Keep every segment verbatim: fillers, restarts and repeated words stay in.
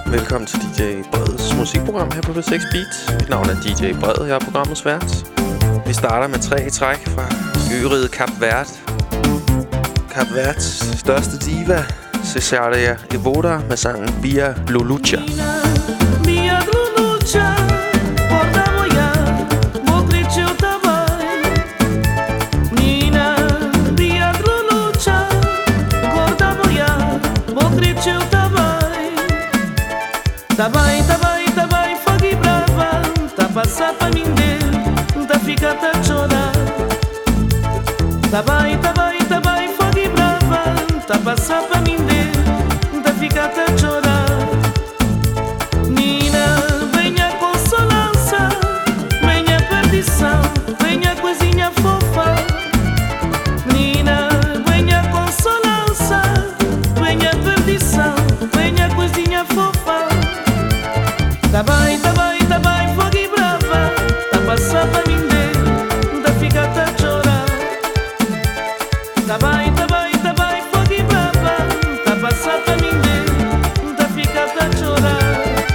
Velkommen til D J Breds musikprogram her på P seks Beat. Mit navn er D J Bred, jeg er programmets vært. Vi starter med tre i træk fra øriget Kap Verde. Kap Verdes største diva, Cesaria Evora, med sangen Via Lulucha. Via Lulucha, portavo ya, motrice o tabai. Nina, via Lulucha, portavo ya, motrice o tabai. Tabai, tabai, tabai, foghi brava, ta passata mindel, ta ficata chorar. Tabai, tabai, tabai, foghi brava, ta passata mindel, ta ficata chorar. Nina, venha consolança, venha perdição, venha coisinha fofa. Nina, venha consolança, venha perdição, venha coisinha fofa. Tabai, tabai, tabai, foghi brava, ta passata mindel, ta ficata chorar. Tabai, tabai, tabai, foghi brava, ta passata mindel, ta ficata chorar.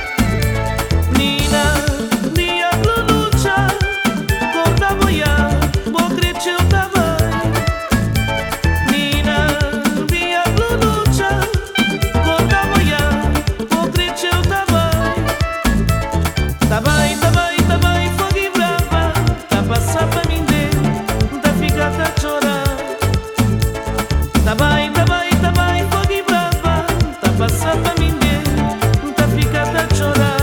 Nina, via Lulucha, portavo ya, motrice o tabai. Nina, via Lulucha, portavo ya, motrice o tabai. Tabai, tabai, tabai, foghi brava, ta passata mindel, ta ficata chorar. Tabai, tabai, tabai, foghi brava, ta passata mindel, ta ficata chorar.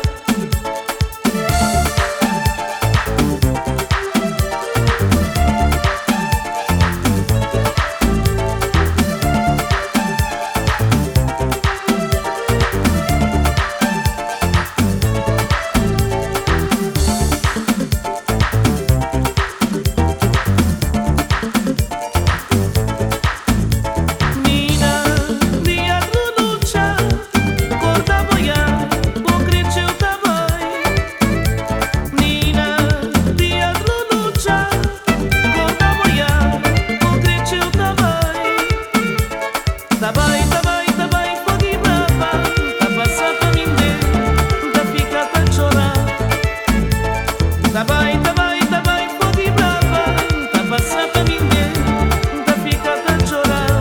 Nina, via Lulucha, portavo ya, motrice o tabai. Nina, via Lulucha, portavo ya, motrice o tabai. Tabai, tabai, tabai, foghi brava, ta passata mindel, ta ficata chorar. Tabai, tabai, tabai, foghi brava, ta passata mindel, ta ficata chorar.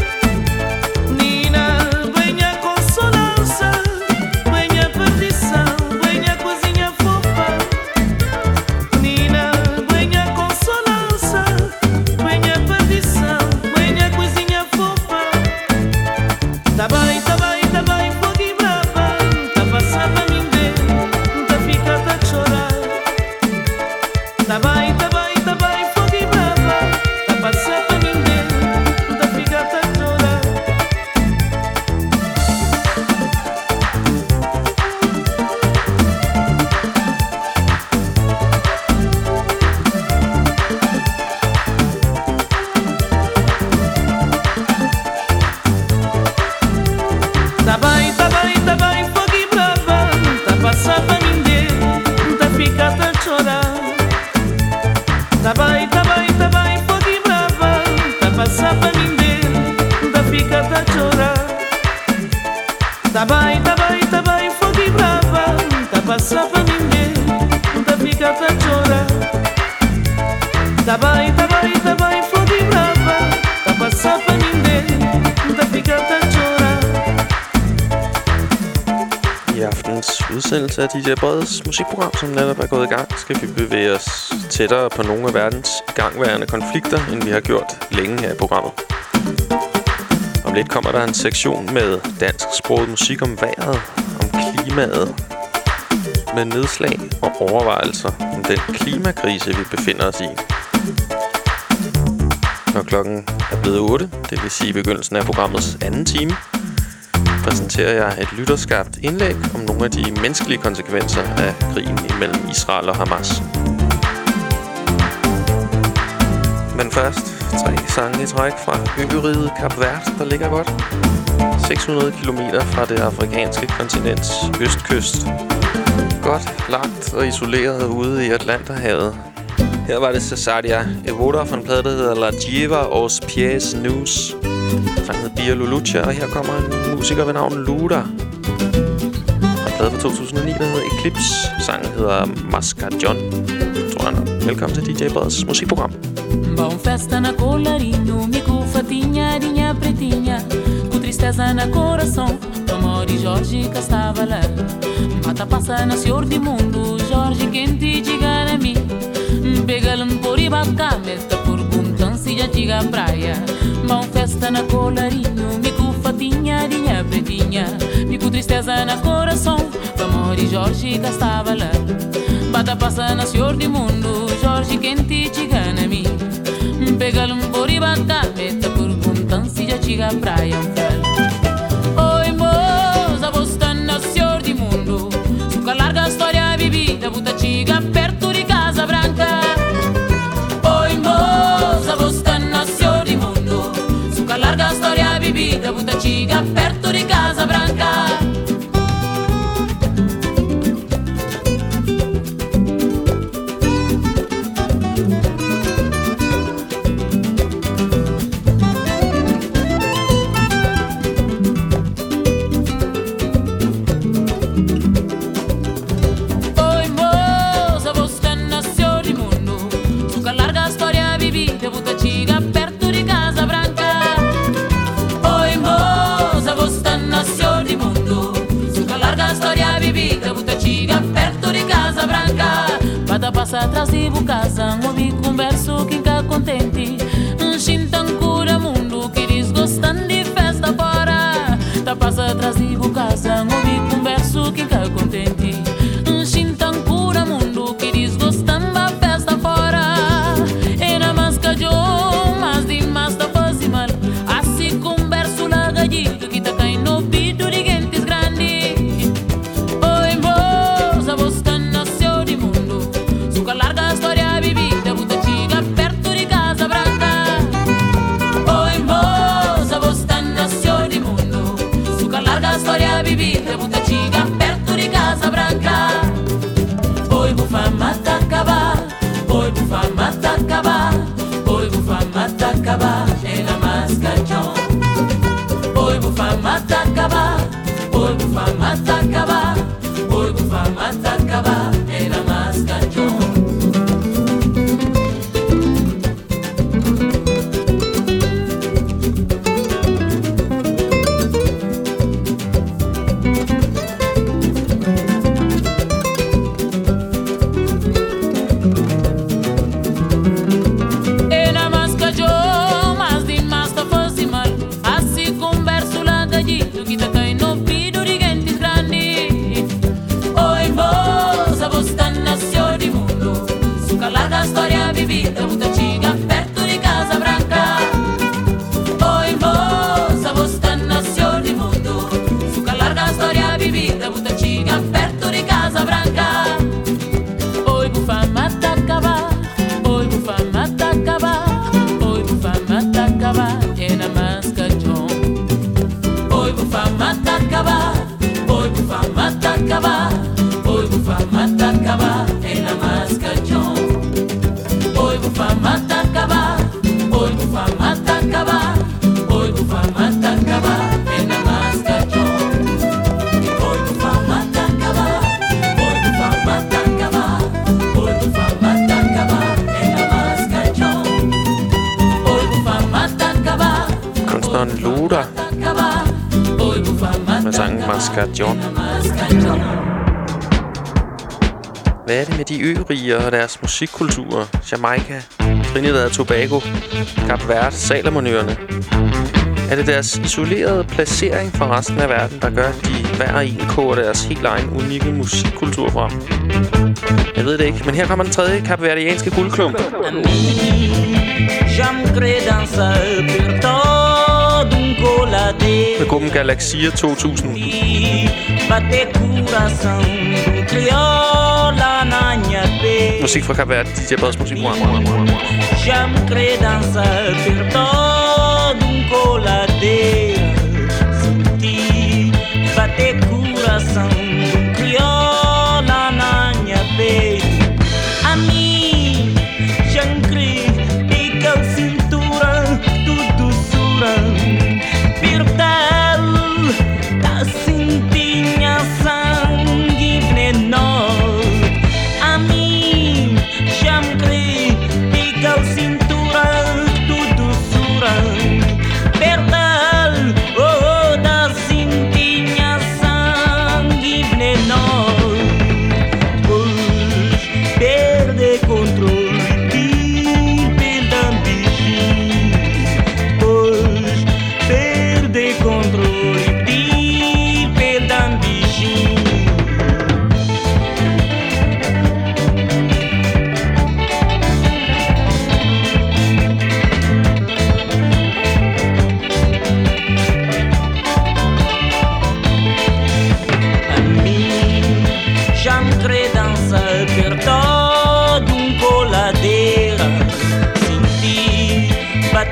Nina, venha consolança, venha perdição, venha coisinha fofa. Nina, venha consolança, venha perdição, venha coisinha fofa. Tabai, tabai, tabai, foghi brava, ta passata mindel, ta ficata chorar. Tabai, tabai, tabai, foghi brava, ta passata mindel, ta ficata chorar. Tabai, tabai, tabai, foghi brava, ta passata mindel, ta ficata chorar. Tabai, tabai, tabai, foghi brava, ta passata mindel, ta ficata chorar. Tabai, tabai, tabai, foghi brava, ta passata mindel, ta ficata chorar. Tabai, tabai, tabai, foghi brava, ta passata mindel, ta ficata chorar. I aftens udsendelse af D J Breds musikprogram, som netop er gået i gang, skal vi bevæge os tættere på nogle af verdens igangværende konflikter, end vi har gjort længe her i programmet. Om lidt kommer der en sektion med dansksproget musik om vejret, om klimaet, med nedslag og overvejelser om den klimakrise, vi befinder os i. Når klokken er blevet otte, det vil sige begyndelsen af programmets anden time, præsenterer jeg et lytterskabt indlæg om nogle af de menneskelige konsekvenser af krigen imellem Israel og Hamas. Men først tre sange i træk fra øriget Kap Verde, der ligger godt seks hundrede kilometer fra det afrikanske kontinents østkyst. Godt lagt og isoleret ude i Atlanterhavet. Her var det Cesaria Evora fra en plade, der hedder La Diva os Pies Nus. Sangen hedder Via Lulucha, og her kommer en musiker ved navn Luda. fra to tusind og ni, der hedder Eclipse. Sangen hedder Mascardion. Tror jeg nok. Velkommen til D J Breds musikprogram. Bom festa na colarinho, mico fatinha, dinha pretinha, com tristeza na coração, Tomori Jorge que estava lá. Mata passa na senhor de mundo, Jorge quente chega na mim. Pega-lhe por ibaca, meta por buntan se já chega à praia. Bom festa na colarinho, mico fatinha, dinha pretinha, mico tristeza na coração, Tomori Jorge que estava lá. Mata passa na senhor de mundo, Jorge quente chega na mim. Pega-lhe por ibaca, meta por buntan se já chega à praia. Oi moça, você nasceu de mundo, suca larga história vivida, buta chiga perto de Casa Branca. Oi moça, você nasceu de mundo, suca larga história vivida, buta chiga perto de Casa Branca. Passa atrás de casa, ouvi converso quem cá contente. Chintan cura mundo que desgostam de festa fora. Tá passa atrás de casa, ouvi converso quem cá contente. Chintan cura mundo que desgostam da festa fora. E na mascajão, mas de mas tá fazendo mal. Assim converso lá gallito que tá caindo no ouvido de gentes grandes. Oi moça, você nasceu de mundo, larga história vivida, buta chiga perto de Casa Branca. Oi moça, você nasceu de mundo, suca larga história vivida, buta chiga perto de Casa Branca. Oi bufa mata acaba, oi bufa mata acaba, oi bufa mata acaba, é na mascajão. Oi bufa mata acaba, oi bufa mata acaba, oi bufa mata acaba, é na mascajão. Vivida, buta chiga perto de Casa Branca. Oi moça, você nasceu de mundo, suca larga história vivida, buta chiga perto de Casa Branca. Oi bufa mata acaba, oi bufa mata acaba, oi bufa mata acaba, é na mascajão. Oi bufa mata acaba, oi bufa mata acaba, oi bufa mata acaba, é na mascajão. Oi bufa mata acaba, oi bufa mata acaba, oi bufa mata acaba, é na mascajão. Oi bufa mata acaba, oi bufa mata acaba, oi bufa mata acaba, é na mascajão. Oi bufa mata acaba, kunstneren Loda med sangen Mascardion. Hvad er det med de ø-riger og deres musikkulturer? Jamaica, Trinidad og Tobago, Kap Verde, Salomonøerne. Er det deres isolerede placering fra resten af verden, der gør, at de hver og en koger deres helt egen unikke musikkultur frem? Jeg ved det ikke, men her kommer den tredje kapverdianske guldklump. Med gruppen Galaxia to tusind. Musik fra Kap Verde, D J Breds musikprogram. Já me crê dançar per todo um coladeira. Senti bater coração de um crioula na minha peito. A mim, já me crê, pica a cintura, tudo doçura. Per tal, da cintinha ação.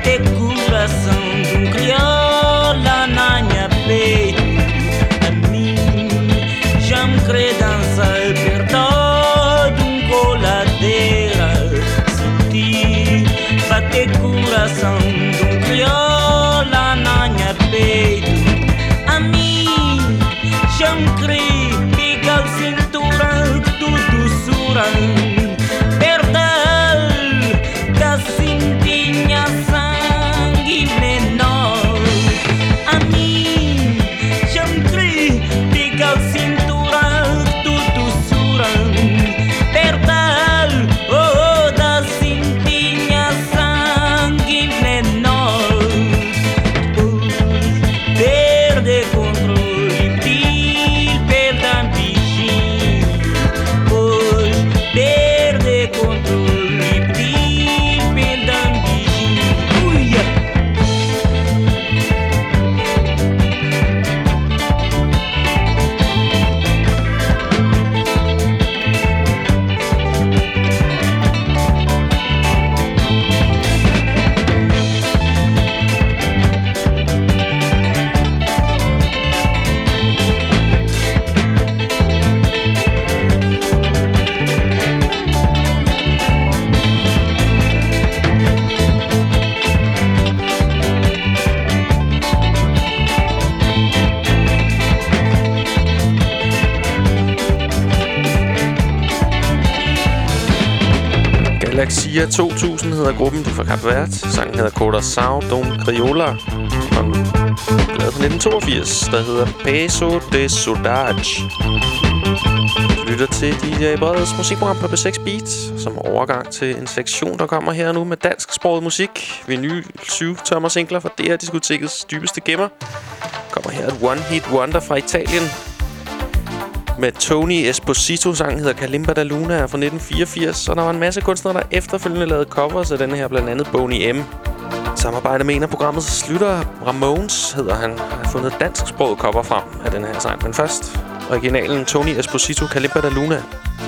bater coração de um crioula na minha peito. A mim já me crê dançar perto de um coladeira. Senti bater coração de um crioula na minha peito. A mim já me crê pegar cintura de doçura. Galaxia to tusind hedder gruppen, de fra Kap Verde. Sangen hedder Coração de um Crioula. Lavet fra nitten toogfirs, der hedder Peso de Saudade. Du lytter til D J Breds musikprogram på B seks Beat, som overgang til en sektion, der kommer her nu med dansksproget musik. Vinyl syv tommer singler fra D R Diskotekets dybeste gemmer. Kommer her et One Hit Wonder fra Italien med Tony Esposito. Sangen hedder Kalimba da Luna fra nitten fireogfirs, og der var en masse kunstnere, der efterfølgende lavede covers af denne her, blandt andet Boney M. Samarbejde med en af programmets slutter, Ramones hedder han, har fundet dansksproget cover frem af den her sang. Men først originalen Tony Esposito, Kalimba da Luna.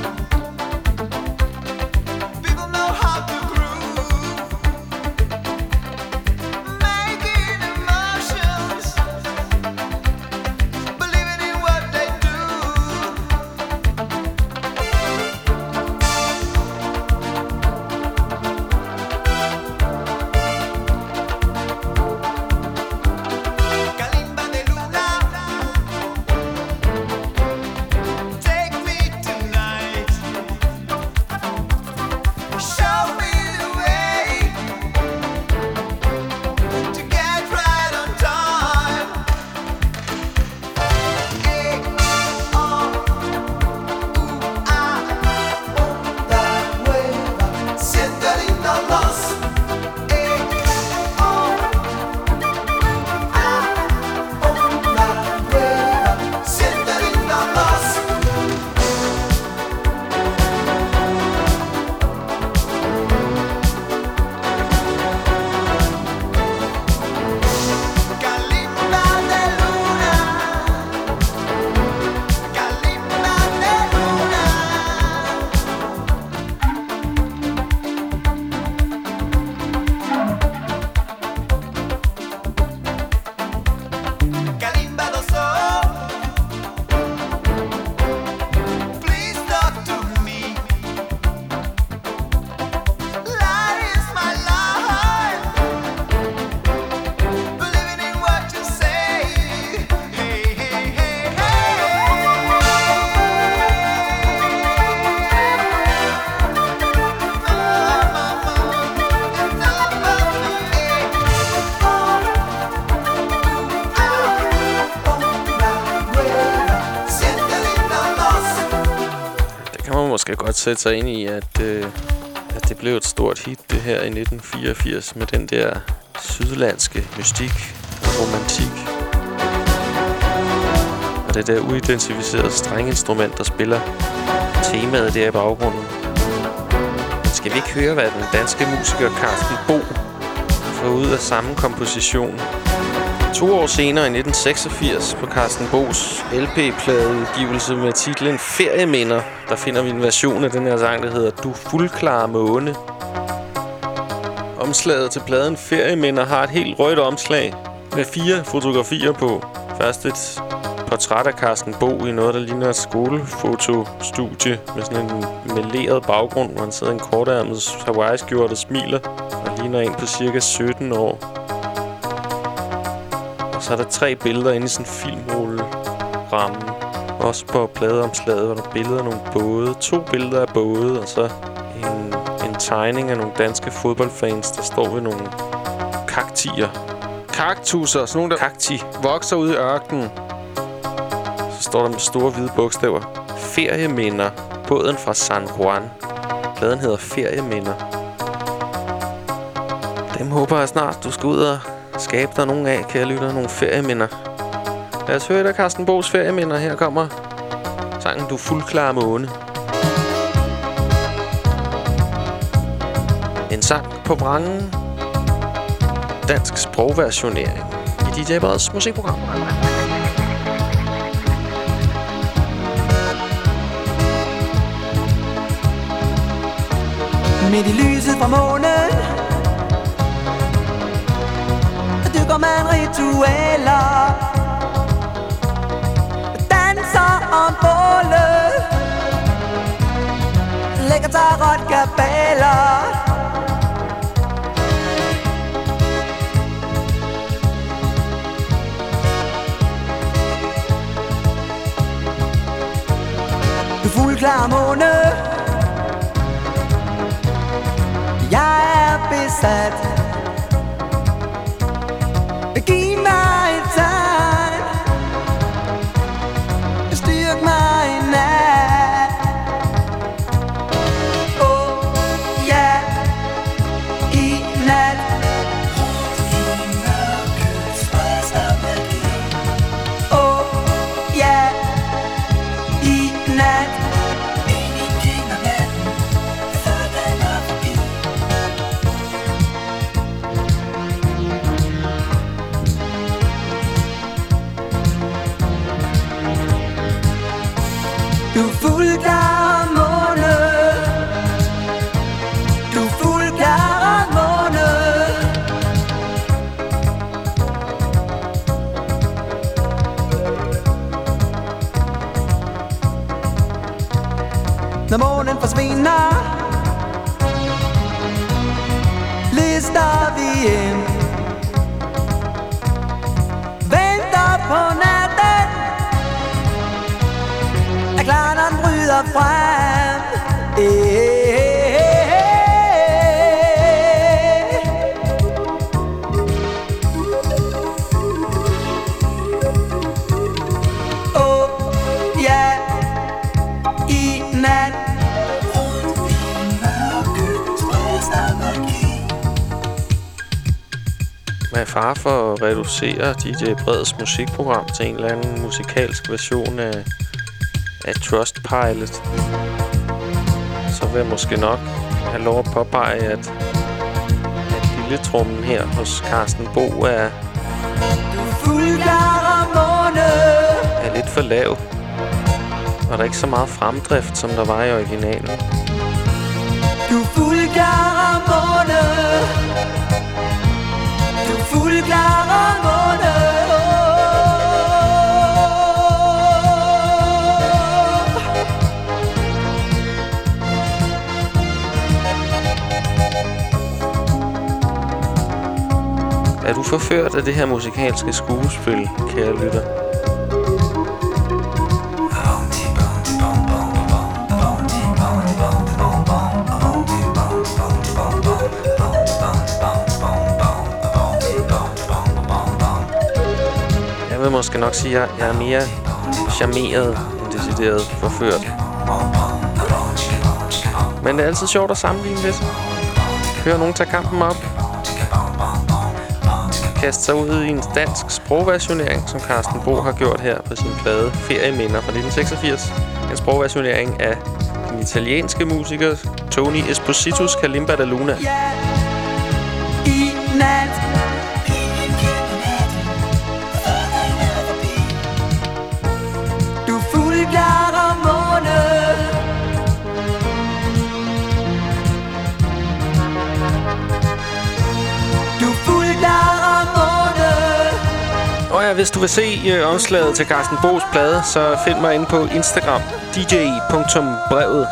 Skal godt sætte sig ind i, at, øh, at det blev et stort hit, det her i nitten fireogfirs, med den der sydlandske mystik og romantik. Og det der uidentificerede strenginstrument, der spiller temaet der i baggrunden. Men skal vi ikke høre, hvad den danske musiker Carsten Bo får ud af samme komposition? To år senere, i nitten seksogfirs, på Carsten Bo's L P-pladeudgivelse med titlen Ferieminder, der finder vi en version af den her sang, der hedder Du fuldklare måne. Omslaget til pladen Ferieminder har et helt rødt omslag med fire fotografier på. Først et portræt af Carsten Bo i noget, der ligner et skolefotostudie med sådan en meleret baggrund, hvor han sidder i en kortærmet Hawaii-skjorte og smiler og ligner en på cirka sytten år. Og så er der tre billeder inde i sådan en filmrulle-ramme. Også på pladeomslaget var der billeder af nogle både. To billeder af både, og så en, en tegning af nogle danske fodboldfans, der står ved nogle kaktier. Kaktusser, sådan nogle der kakti, vokser ude i ørkenen. Så står der med store hvide bogstaver: Ferieminder, båden fra San Juan. Pladen hedder Ferieminder. Dem håber jeg snart, du skal ud og skabe dig nogle af, kære lytter, nogle ferieminder. Lad os høre et af Carsten Bo's ferieminder. Her kommer sangen Du fuldklare måne. En sang på vrangen. Dansk sprogversionering i D J Breds musikprogram. Midt i lyset fra månen dykker man ritualer, danser om bålet, lægger tarotkabaler. Du fuldklare måne, jeg er besat. Giv mig et tegn, styrk mig i nat. Oh, ja, i nat. Oh, ja, i nat. Du fuldklare måne, du fuldklare måne. Når månen forsvinder, lister vi ind, venter på natten, er klar, når den bryder frem. Eh, eh, eh, eh. Oh, ja, i nat. Med far for at reducere D J Breds musikprogram til en eller anden musikalsk version af af Trustpilot, så vil jeg måske nok have lov at påpege, at, at lilletrummen her hos Carsten Bo er, er lidt for lav, og der er ikke så meget fremdrift, som der var i originalen. Du fuldklare måne, du fuldklare måne. Er du forført af det her musikalske skuespil, kære lytter? Jeg vil måske nok sige, at jeg er mere charmeret end decideret forført. Men det er altid sjovt at sammenligne lidt. Hør nogen tage kampen op. Kaste sig ud i en dansk sprogversionering, som Carsten Bo har gjort her på sin plade Ferieminder fra nitten seksogfirs. En sprogversionering af den italienske musiker Tony Espositos Kalimba da Luna. I nat. Du fuldklare måne. Ja, hvis du vil se øh, omslaget til Carsten Boes plade, så find mig inde på Instagram, d j punktum brevet.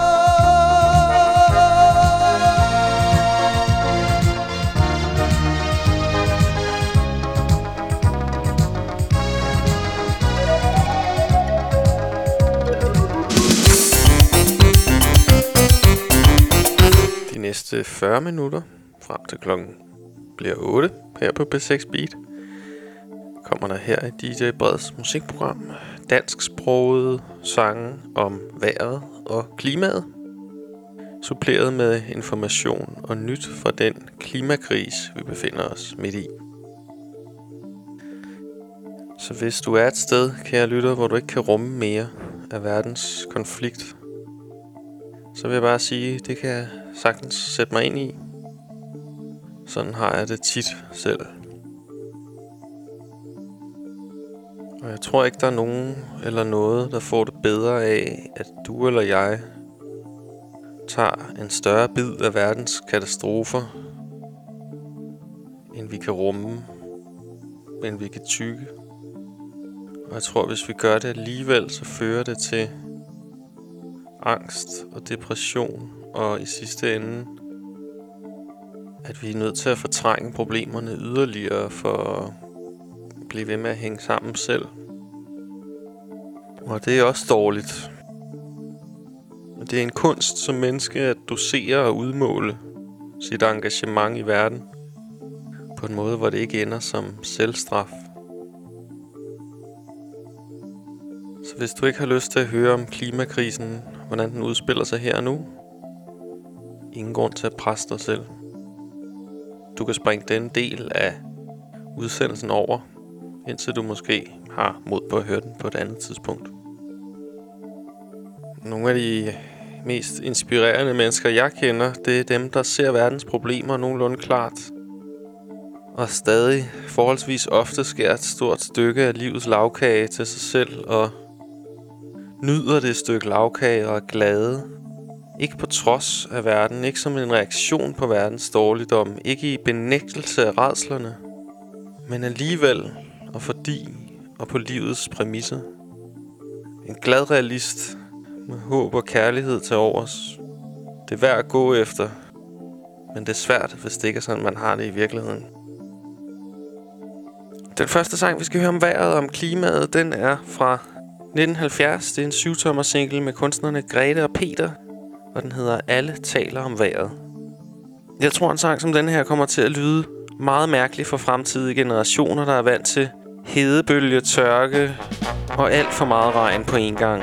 De næste fyrre minutter, frem til klokken bliver otte, her på B seks Beat, kommer der her i D J Breds musikprogram dansksprogede sange om vejret og klimaet, suppleret med information og nyt fra den klimakrise, vi befinder os midt i. Så hvis du er et sted, kære lytter, hvor du ikke kan rumme mere af verdens konflikt, så vil jeg bare sige, det kan jeg sagtens sætte mig ind i. Sådan har jeg det tit selv. Og jeg tror ikke, der er nogen eller noget, der får det bedre af, at du eller jeg tager en større bid af verdens katastrofer, end vi kan rumme, end vi kan tygge. Og jeg tror, hvis vi gør det alligevel, så fører det til angst og depression, og i sidste ende, at vi er nødt til at fortrænge problemerne yderligere for at blive ved med at hænge sammen selv. Og det er også dårligt. Det er en kunst som menneske at dosere og udmåle sit engagement i verden på en måde, hvor det ikke ender som selvstraf. Så hvis du ikke har lyst til at høre om klimakrisen, hvordan den udspiller sig her og nu, ingen grund til at presse dig selv. Du kan springe den del af udsendelsen over, indtil du måske har mod på at høre den på et andet tidspunkt. Nogle af de mest inspirerende mennesker, jeg kender, det er dem, der ser verdens problemer nogenlunde klart. Og stadig forholdsvis ofte skærer et stort stykke af livets lagkage til sig selv og nyder det stykke lagkage og er glade. Ikke på trods af verden, ikke som en reaktion på verdens dårligdom, ikke i benægtelse af rædslerne, men alligevel og fordi og på livets præmisser. En glad realist med håb og kærlighed til overs. Det er værd at gå efter, men det er svært, hvis det ikke er sådan, man har det i virkeligheden. Den første sang, vi skal høre om vejret og om klimaet, den er fra nitten halvfjerds. Det er en syvtommer single med kunstnerne Grete og Peter, og den hedder Alle taler om vejret. Jeg tror, en sang som den her kommer til at lyde meget mærkelig for fremtidige generationer, der er vant til hedebølge, tørke og alt for meget regn på en gang.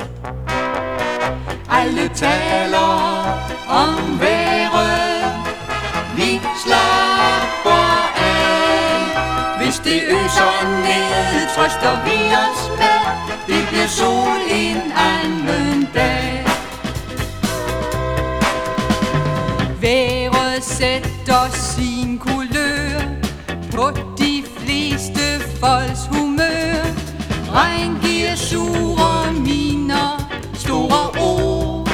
Alle taler om vejret, vi slapper af. Hvis det øser ned, trøster vi os med, det bliver sol en anden dag. Vejret sætter sin kulør på de fleste folks humør. Regn giver sure miner, store ord.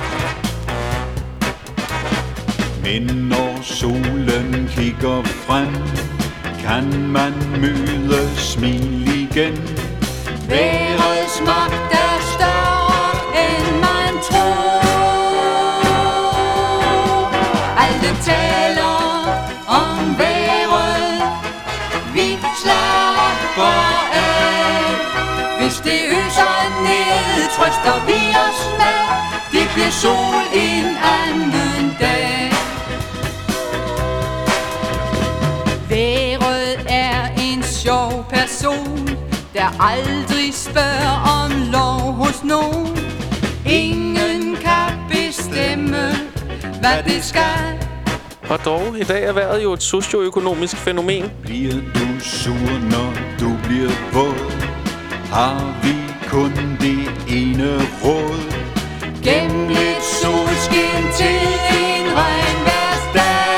Men når solen kigger frem, kan man møde smil igen. Vejrets magt er større end man tror. Alle taler om vejret, vi slapper af. Hvis det øser ned, trøster vi os med, det bliver sol en anden dag. Vejret er en sjov person, der aldrig spørger om lov hos nogen. Ingen kan bestemme, hvad det skal. Og dog, i dag er vejret jo et socioøkonomisk fænomen. Bliver du sur, når du bliver våd? Har vi kun det ene råd? Gennem lidt solskin til en regnværsdag.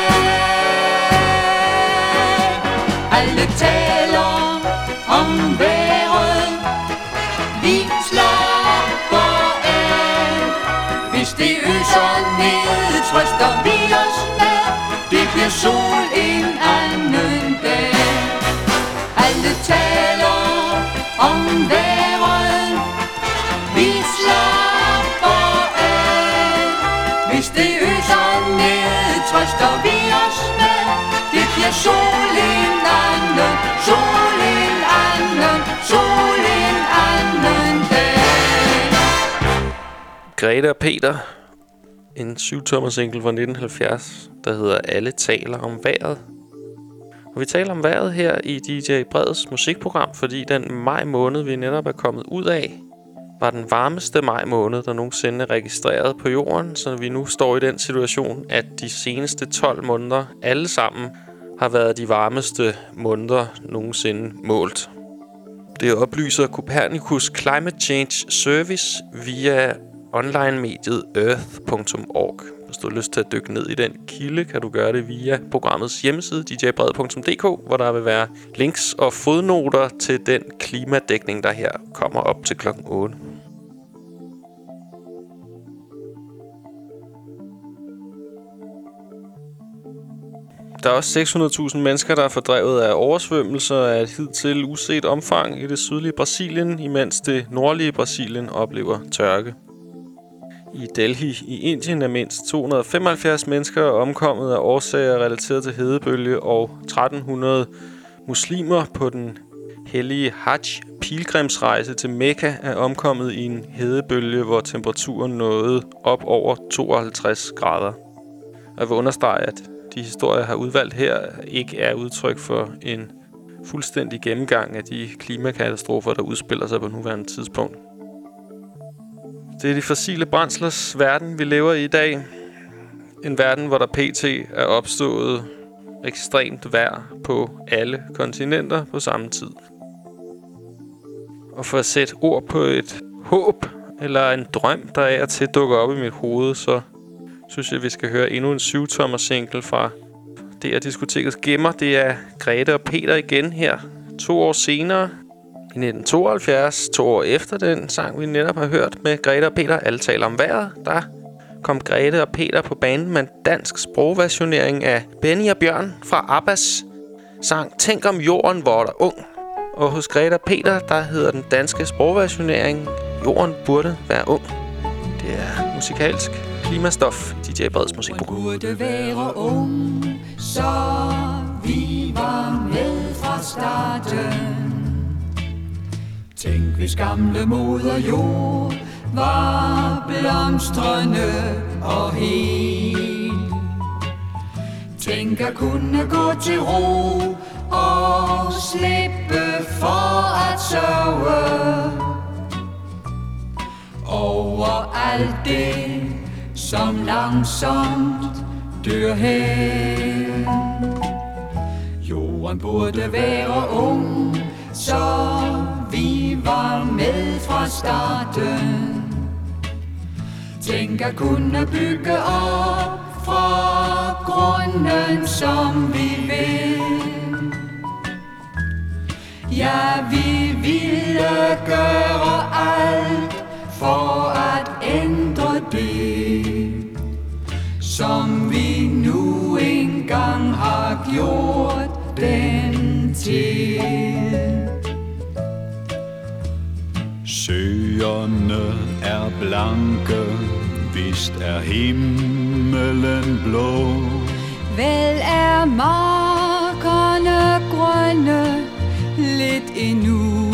Alle taler om vejret, vi slapper af. Hvis det øser ned, trøster vi os med, det bliver sol en anden dag. Alle taler er sol en anden, sol en anden, sol en anden dag. Grete og Peter, en syv-tommer single fra nitten halvfjerds, der hedder Alle taler om vejret. Og vi taler om vejret her i D J Breds musikprogram, fordi den maj måned, vi netop er kommet ud af, var den varmeste maj måned, der nogensinde er registreret på jorden, så vi nu står i den situation, at de seneste tolv måneder alle sammen har været de varmeste måneder nogensinde målt. Det oplyser Copernicus Climate Change Service via online-mediet earth punktum org. Hvis du har lyst til at dykke ned i den kilde, kan du gøre det via programmets hjemmeside d j bred punktum d k, hvor der vil være links og fodnoter til den klimadækning, der her kommer op til klokken otte. Der er også seks hundrede tusind mennesker, der er fordrevet af oversvømmelser af et hidtil uset omfang i det sydlige Brasilien, imens det nordlige Brasilien oplever tørke. I Delhi i Indien er mindst to hundrede og femoghalvfjerds mennesker omkommet af årsager relateret til hedebølge, og tretten hundrede muslimer på den hellige Hajj-pilgrimsrejse til Mekka er omkommet i en hedebølge, hvor temperaturen nåede op over tooghalvtreds grader. Og jeg vil understrege, at de historier, jeg har udvalgt her, ikke er udtryk for en fuldstændig gennemgang af de klimakatastrofer, der udspiller sig på nuværende tidspunkt. Det er de fossile brændslers verden, vi lever i i dag. En verden, hvor der pt. Er opstået ekstremt vejr på alle kontinenter på samme tid. Og for at sætte ord på et håb eller en drøm, der er til dukker op i mit hoved, så synes jeg, vi skal høre endnu en syv-tommer single fra D R Diskotekets gemmer. Det er Grete og Peter igen her, to år senere. I nitten tooghalvfjerds, to år efter den sang, vi netop har hørt med Grete og Peter, Alle taler om vejret, der kom Grete og Peter på banen med en dansk sprogversionering af Benny og Bjørn fra Abbas sang Tænk om jorden, hvor der ung. Og hos Grete og Peter, der hedder den danske sprogversionering Jorden burde være ung. Det er musikalsk klimastof i D J Breds musikprogram. Jorden burde være ung, så vi var med fra starten. Tænk hvis gamle moder jord var blomstrende og hel. Tænk at kunne gå til ro og slippe for at sørge over alt det, som langsomt dør hen. Jorden burde være ung, så vi var med fra starten. Tænk at kunne bygge op fra grunden, som vi vil. Ja, vi ville gøre alt for at ændre det, som vi nu engang har gjort den til. Søerne er blanke, vist er himmelen blå. Vel er markerne grønne lidt endnu.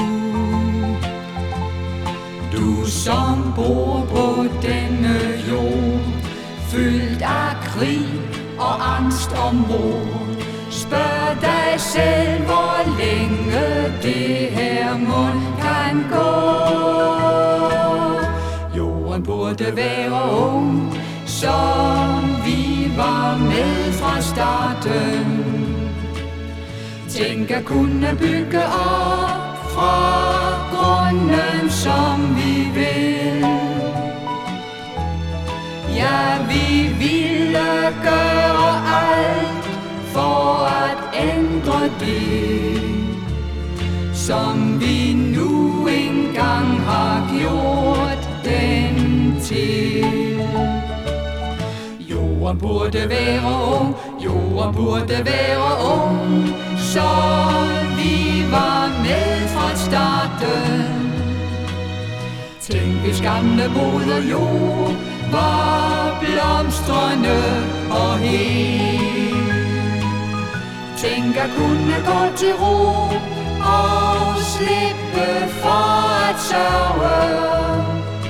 Du som bor på denne jord, fyldt af krig og angst og mord, spørg dig selv, hvor længe det her mund kan gå. Jorden burde være ung, som vi var med fra starten. Tænk at kunne bygge op fra grunden, som vi vil. Ja, vi ville gøre alt for at ændre det, som vi nu engang har gjort den til. Jorden burde være ung, jorden burde være ung, så vi var med fra starten. Tænk hvis gamle moder jord var blomstrende og hel. Tænk at kunne gå til ro og slippe for at sørge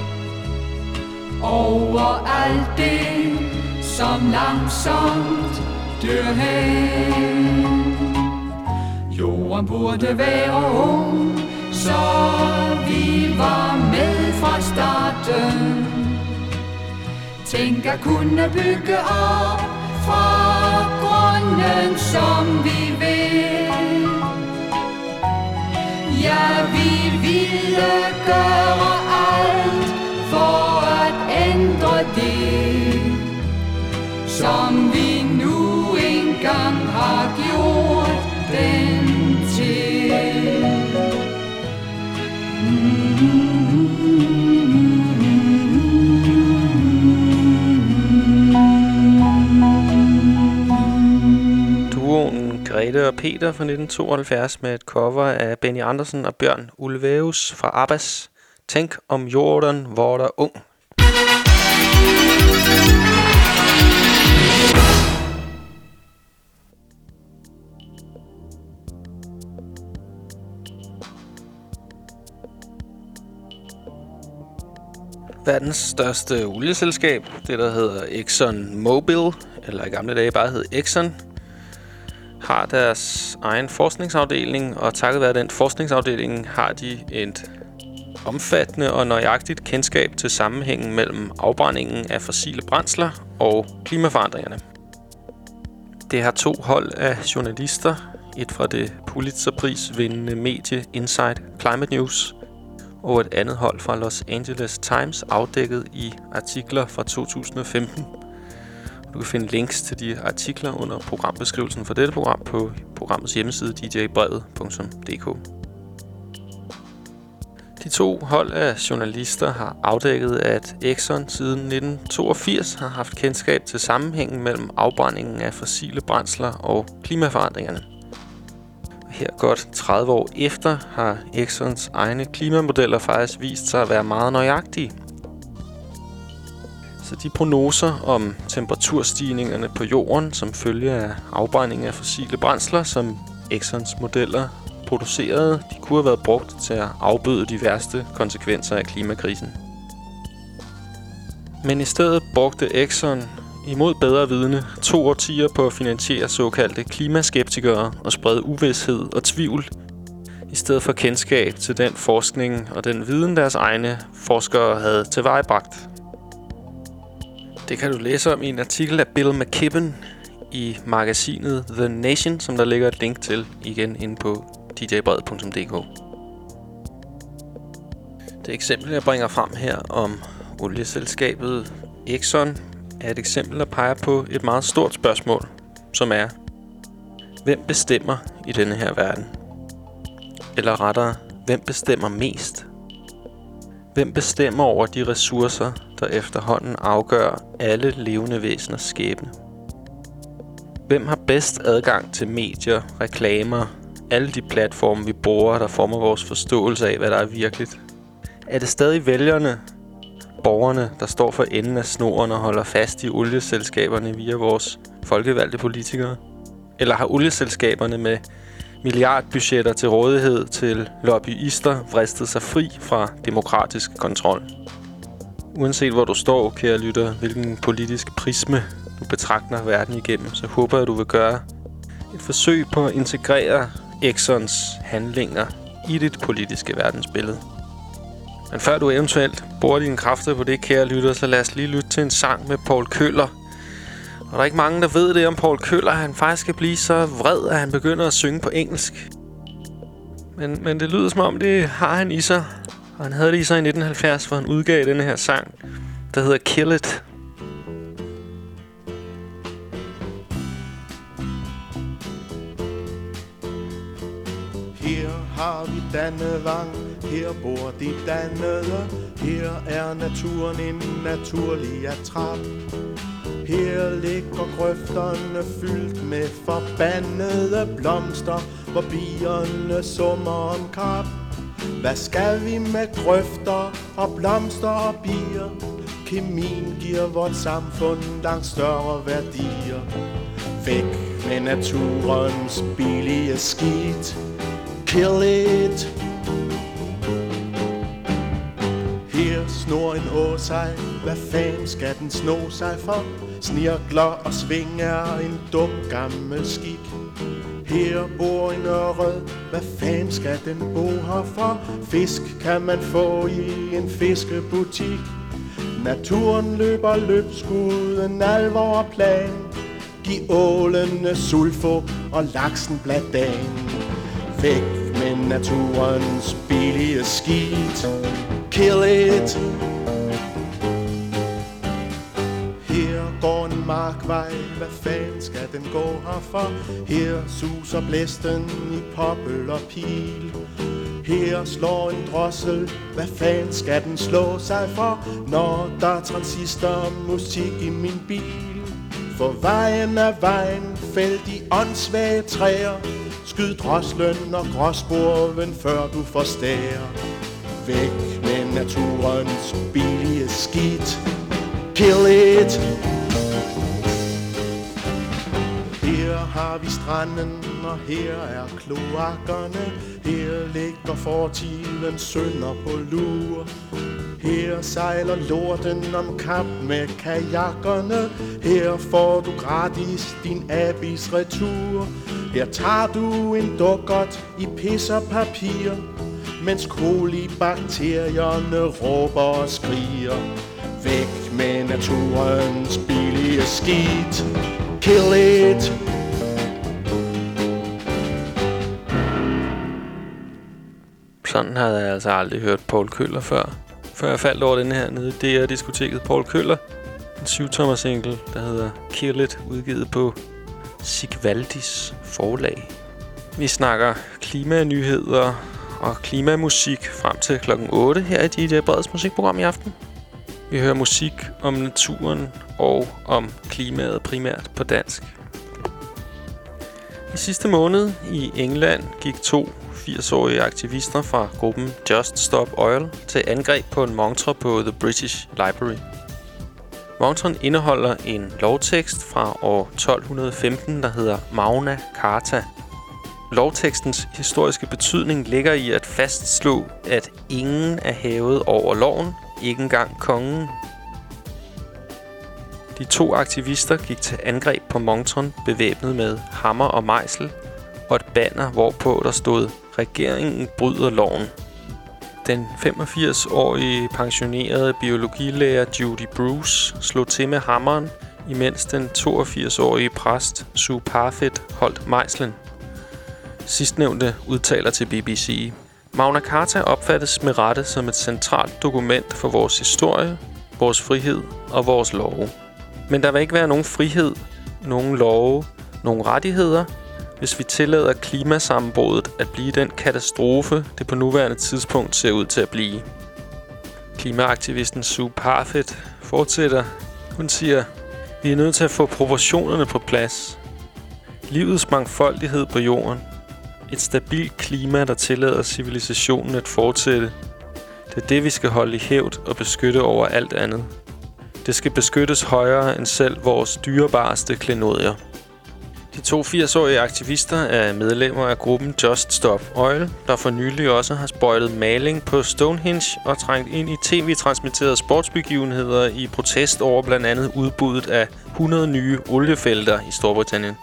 over alt det, som langsomt dør hen. Jorden burde være ung, så vi var med fra starten. Tænk at kunne bygge op fra grunden, som vi vil. Ja, vi ville gøre alt for at ændre det, som vi nu engang har gjort den til. Duoen Grete og Peter fra nitten tooghalvfjerds med et cover af Benny Andersen og Bjørn Ulvaeus fra Abbas. Tænk om jorden var der ung. Verdens største olieselskab, det der hedder Exxon Mobil, eller i gamle dage bare hed Exxon, har deres egen forskningsafdeling, og takket være den forskningsafdeling har de et omfattende og nøjagtigt kendskab til sammenhængen mellem afbrændingen af fossile brændsler og klimaforandringerne. Det har to hold af journalister, et fra det Pulitzerprisvindende medie Inside Climate News, og et andet hold fra Los Angeles Times, afdækket i artikler fra to tusind og femten. Du kan finde links til de artikler under programbeskrivelsen for dette program på programmets hjemmeside d j brevet punktum d k. De to hold af journalister har afdækket, at Exxon siden nitten toogfirs har haft kendskab til sammenhængen mellem afbrændingen af fossile brændsler og klimaforandringerne. Her godt tredive år efter har Exxons egne klimamodeller faktisk vist sig at være meget nøjagtige. Så de prognoser om temperaturstigningerne på jorden som følge af afbrænding af fossile brændsler, som Exxons modeller producerede, de kunne have været brugt til at afbøde de værste konsekvenser af klimakrisen. Men i stedet brugte Exxon imod bedre vidne to årtier på at finansiere såkaldte klimaskeptikere og sprede uvished og tvivl, i stedet for kendskab til den forskning og den viden, deres egne forskere havde tilvejebragt. Det kan du læse om i en artikel af Bill McKibben i magasinet The Nation, som der ligger et link til igen inde på d j brevet punktum d k. Det eksempel, jeg bringer frem her om olieselskabet Exxon, er et eksempel, der peger på et meget stort spørgsmål, som er: hvem bestemmer i denne her verden? Eller rettere, hvem bestemmer mest? Hvem bestemmer over de ressourcer, der efterhånden afgør alle levende væseners skæbne? Hvem har bedst adgang til medier, reklamer, alle de platforme, vi bruger, der former vores forståelse af, hvad der er virkeligt? Er det stadig vælgerne, borgerne, der står for enden af snoren og holder fast i olieselskaberne via vores folkevalgte politikere? Eller har olieselskaberne med milliardbudgetter til rådighed til lobbyister vristet sig fri fra demokratisk kontrol? Uanset hvor du står, kære lytter, hvilken politisk prisme du betragter verden igennem, så håber jeg, at du vil gøre et forsøg på at integrere Exxons handlinger i dit politiske verdensbillede. Men før du eventuelt bruger dine kræfter på det, kære lytter, så lad os lige lytte til en sang med Paul Køller. Og der er ikke mange, der ved det om Paul Køller. Han faktisk kan blive så vred, at han begynder at synge på engelsk. Men, men det lyder som om, det har han i sig. Og han havde det i sig i nitten halvfjerds, hvor han udgav denne her sang, der hedder Kill It. Her har vi Dannevang, her bor de dannede. Her er naturen en naturlig attrap. Her ligger grøfterne fyldt med forbandede blomster, hvor bierne summer om kap. Hvad skal vi med grøfter og blomster og bier? Kemien giver vort samfund langt større værdier. Væk med naturens billige skidt. Kill it. Her snor en å sig, hvad fanden skal den sno sig for? Snirkler og svinger en dum gammel skik. Her bor en ørred, hvad fanden skal den bo her for? Fisk kan man få i en fiskebutik. Naturen løber løbskud, en alvorplan. Giv ålene sulfo og laksen bladan. Væk med naturens billige skidt. Kill it. Her går en markvej, hvad fanden skal den gå herfor? Her suser blæsten i poppel og pil. Her slår en drossel, hvad fanden skal den slå sig for? Når der er transistormusik i min bil. For vejen er vejen, fæld de åndssvage træer. Skyd drosslen og gråsborven, før du forstærer. Væk med naturens billige skidt. Kill it. Her har vi stranden, og her er kloakkerne. Her ligger fortidens synder på lur. Her sejler lorten om kap med kajakkerne. Her får du gratis din abis retur. Her tager du en dukkert i pis og papir, mens kolibakterierne råber og skriger. Væk med naturens billige skidt. Kill it. Sådan havde jeg altså aldrig hørt Poul Køller før. Før jeg faldt over den her nede i D R-diskoteket. Poul Køller. En syv-tommer single, der hedder Kill It, udgivet på Sigvaldis forlag. Vi snakker klimanyheder og klimamusik frem til klokken otte her i D J Breds musikprogram i aften. Vi hører musik om naturen og om klimaet primært på dansk. I sidste måned i England gik to firs-årige aktivister fra gruppen Just Stop Oil til angreb på en montre på The British Library. Montren indeholder en lovtekst fra år tolv femten, der hedder Magna Carta. Lovtekstens historiske betydning ligger i at fastslå, at ingen er hævet over loven, ikke engang kongen. De to aktivister gik til angreb på montren bevæbnet med hammer og mejsel og et banner, hvorpå der stod "Regeringen bryder loven". Den femogfirs-årige pensionerede biologilærer Judy Bruce slog til med hammeren, imens den toogfirs-årige præst Sue Parfitt holdt mejslen. Sidstnævnte udtaler til B B C: Magna Carta opfattes med rette som et centralt dokument for vores historie, vores frihed og vores love. Men der vil ikke være nogen frihed, nogen love, nogen rettigheder, hvis vi tillader klimasammenbruddet at blive den katastrofe, det på nuværende tidspunkt ser ud til at blive. Klimaaktivisten Sue Parfitt fortsætter. Hun siger: Vi er nødt til at få proportionerne på plads. Livets mangfoldighed på jorden. Et stabilt klima, der tillader civilisationen at fortsætte. Det er det, vi skal holde i hævd og beskytte over alt andet. Det skal beskyttes højere end selv vores dyrebareste klenodier. De to firs-årige aktivister er medlemmer af gruppen Just Stop Oil, der for nylig også har sprøjtet maling på Stonehenge og trængt ind i tv-transmitterede sportsbegivenheder i protest over blandt andet udbuddet af hundrede nye oliefelter i Storbritannien.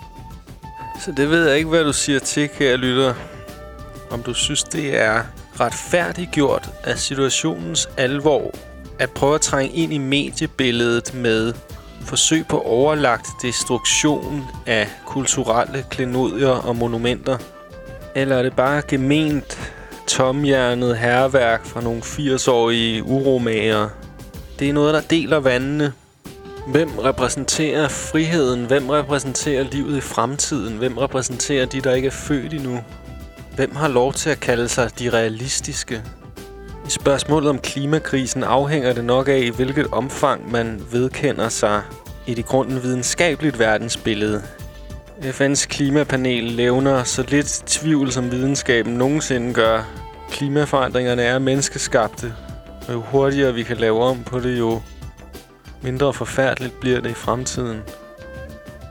Så det ved jeg ikke, hvad du siger til, kære lytter. Om du synes, det er retfærdiggjort af situationens alvor at prøve at trænge ind i mediebilledet med forsøg på overlagt destruktion af kulturelle klenodier og monumenter. Eller er det bare gement, tomhjernet hærværk fra nogle firs-årige uromagere? Det er noget, der deler vandene. Hvem repræsenterer friheden? Hvem repræsenterer livet i fremtiden? Hvem repræsenterer de, der ikke er født endnu? Hvem har lov til at kalde sig de realistiske? I spørgsmålet om klimakrisen afhænger det nok af, i hvilket omfang man vedkender sig et i grunden videnskabeligt verdensbillede. F N's klimapanel levner så lidt tvivl, som videnskaben nogensinde gør. Klimaforandringerne er menneskeskabte, og jo hurtigere vi kan lave om på det, jo mindre forfærdeligt bliver det i fremtiden.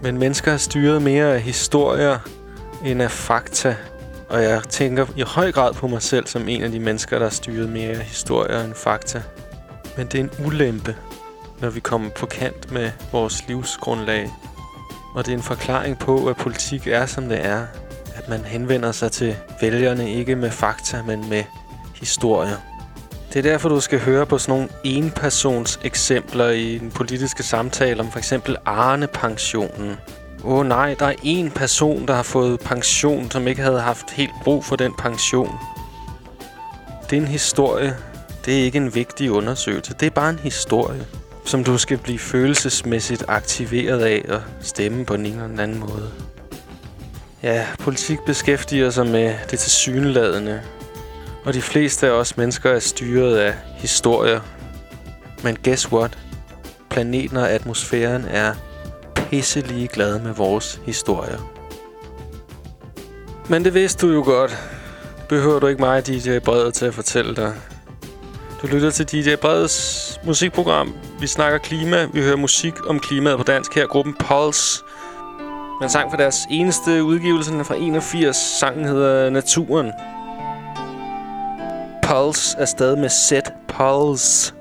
Men mennesker er styret mere af historier end af fakta. Og jeg tænker i høj grad på mig selv som en af de mennesker, der er styret mere af historier end fakta. Men det er en ulempe, når vi kommer på kant med vores livsgrundlag. Og det er en forklaring på, at politik er, som det er. At man henvender sig til vælgerne ikke med fakta, men med historier. Det er derfor, du skal høre på sådan nogle enpersons eksempler i den politiske samtale om for eksempel Arne-pensionen. Åh oh, nej, der er en person, der har fået pension, som ikke havde haft helt brug for den pension. Det er en historie. Det er ikke en vigtig undersøgelse. Det er bare en historie, som du skal blive følelsesmæssigt aktiveret af og stemme på en eller anden måde. Ja, politik beskæftiger sig med det tilsyneladende. Og de fleste af os mennesker er styret af historier. Men guess what? Planeten og atmosfæren er pisselig glade med vores historier. Men det vidste du jo godt. Det behøver du ikke mig, D J Brede, til at fortælle dig. Du lytter til D J Bredes musikprogram. Vi snakker klima. Vi hører musik om klimaet på dansk. Her gruppen Pulse. Man sang for deres eneste udgivelse fra enogfirs. Sangen hedder Naturen. Pulse er stadig med Z. Pulse.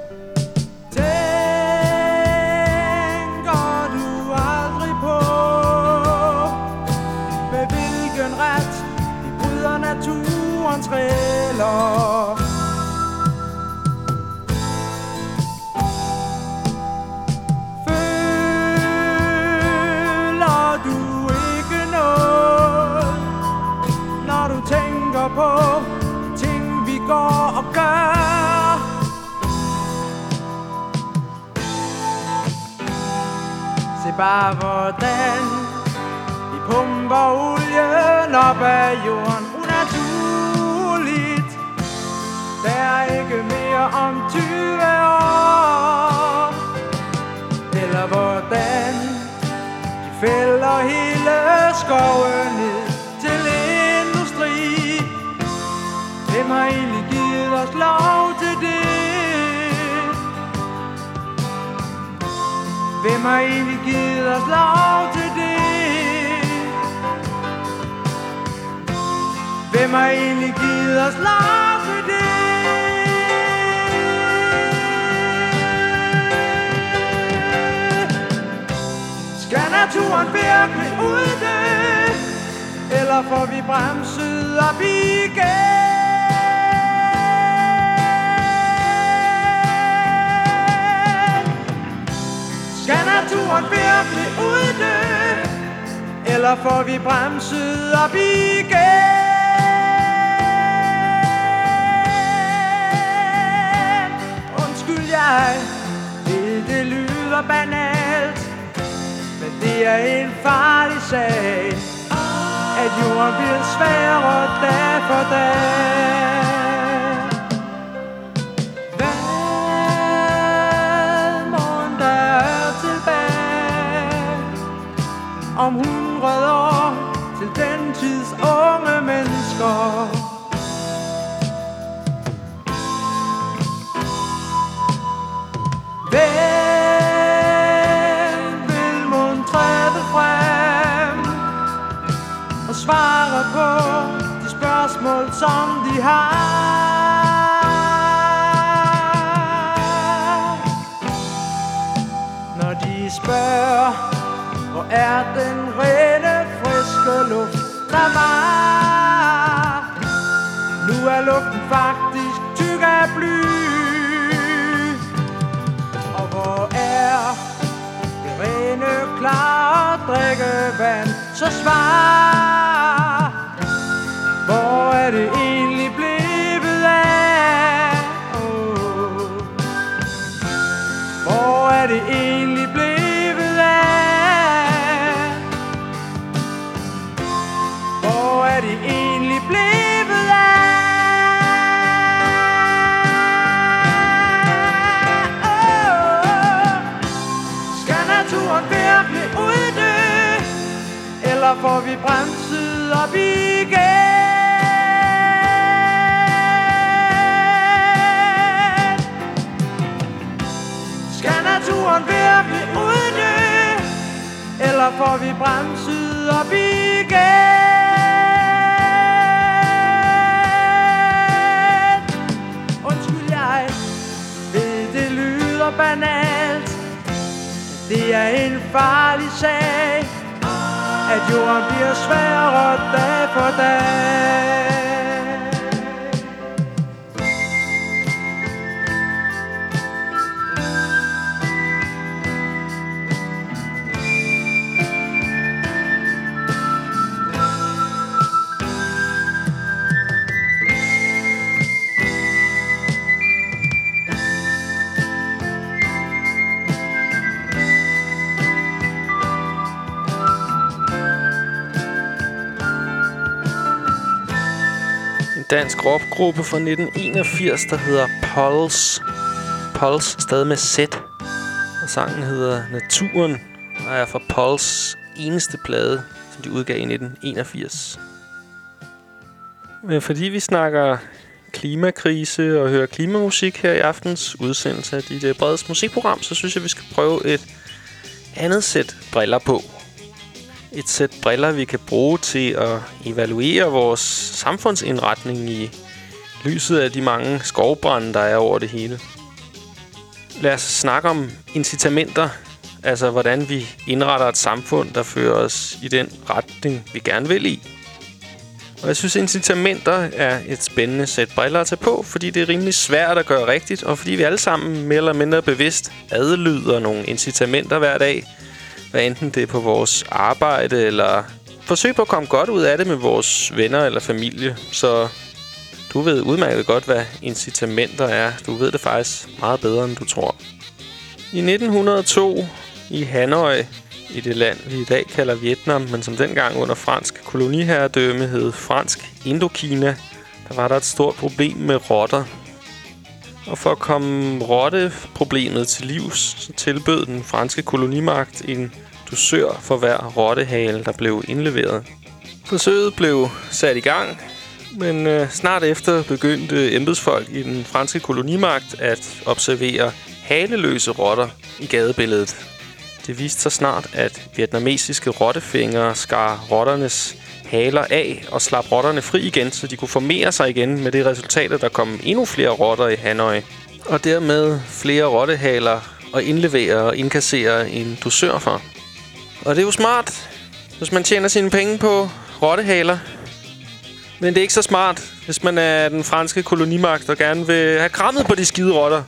Tænker du aldrig på, med hvilken ret vi bryder naturens regler? Føler du ikke noget, når du tænker på ting vi går og gør? Se bare hvordan vi pumper olien op af jorden unaturligt. Der er ikke mere om tyve år. Eller hvordan de fælder hele skoven ned til industri. Hvem har egentlig givet os lov til det? Hvem har egentlig givet os lov til det? Hvem har egentlig givet os lov til det? Skal naturen virkelig uddø? Eller får vi bremset op igen? Skal naturen virkelig uddø? Eller får vi bremset op igen? Undskyld, jeg ved, det lyder banalt, men det er en farlig sag, at jorden bliver sværere dag for dag. Om hundrede år til den tids unge mennesker. Hvem vil mon træde frem og svare på de spørgsmål, som de har? Når de spørger, hvor er den rene, friske luft, der var? Nu er luften faktisk tyk af bly. Og hvor er det rene, klare drikkevand så svar? Hvor er det egentlig blevet af? Oh. Hvor er det egentlig blevet af? Hvor er det egentlig blevet af? Oh. Skal naturen virkelig uddø? Eller får vi bremset op igen? Skal naturen virkelig uddø? eller får vi bremset op igen? Undskyld, jeg ved, det lyder banalt. Det er en farlig sag, at jorden bliver sværere dag for dag. Dansk rockgruppe fra nitten enogfirs, der hedder Pulse. Pulse stadig med Z. Og sangen hedder Naturen, og er fra Pulse eneste plade, som de udgav i nitten enogfirs. Men fordi vi snakker klimakrise og hører klimamusik her i aftens udsendelse af D J Breds musikprogram, så synes jeg, vi skal prøve et andet sæt briller på. Et sæt briller, vi kan bruge til at evaluere vores samfundsindretning i lyset af de mange skovbrande, der er over det hele. Lad os snakke om incitamenter, altså hvordan vi indretter et samfund, der fører os i den retning, vi gerne vil i. Og jeg synes, incitamenter er et spændende sæt briller at tage på, fordi det er rimelig svært at gøre rigtigt, og fordi vi alle sammen mere eller mindre bevidst adlyder nogle incitamenter hver dag, hvad enten det er på vores arbejde, eller forsøg på at komme godt ud af det med vores venner eller familie. Så du ved udmærket godt, hvad incitamenter er. Du ved det faktisk meget bedre, end du tror. I nitten hundrede og to i Hanoi, i det land, vi i dag kalder Vietnam, men som dengang under fransk koloniherredømme hed Fransk Indokina, der var der et stort problem med rotter. Og for at komme rotteproblemet til livs, så tilbød den franske kolonimagt en dusør for hver rottehale, der blev indleveret. Forsøget blev sat i gang, men øh, snart efter begyndte embedsfolk i den franske kolonimagt at observere haleløse rotter i gadebilledet. Det viste sig snart, at vietnamesiske rottefingre skar rotternes haler af og slap rotterne fri igen, så de kunne formere sig igen, med det resultat, at der kom endnu flere rotter i Hanoi. Og dermed flere rottehaler og indlevere og indkassere en dusør for. Og det er jo smart, hvis man tjener sine penge på rottehaler. Men det er ikke så smart, hvis man er den franske kolonimagt og gerne vil have krammet på de skide rotter.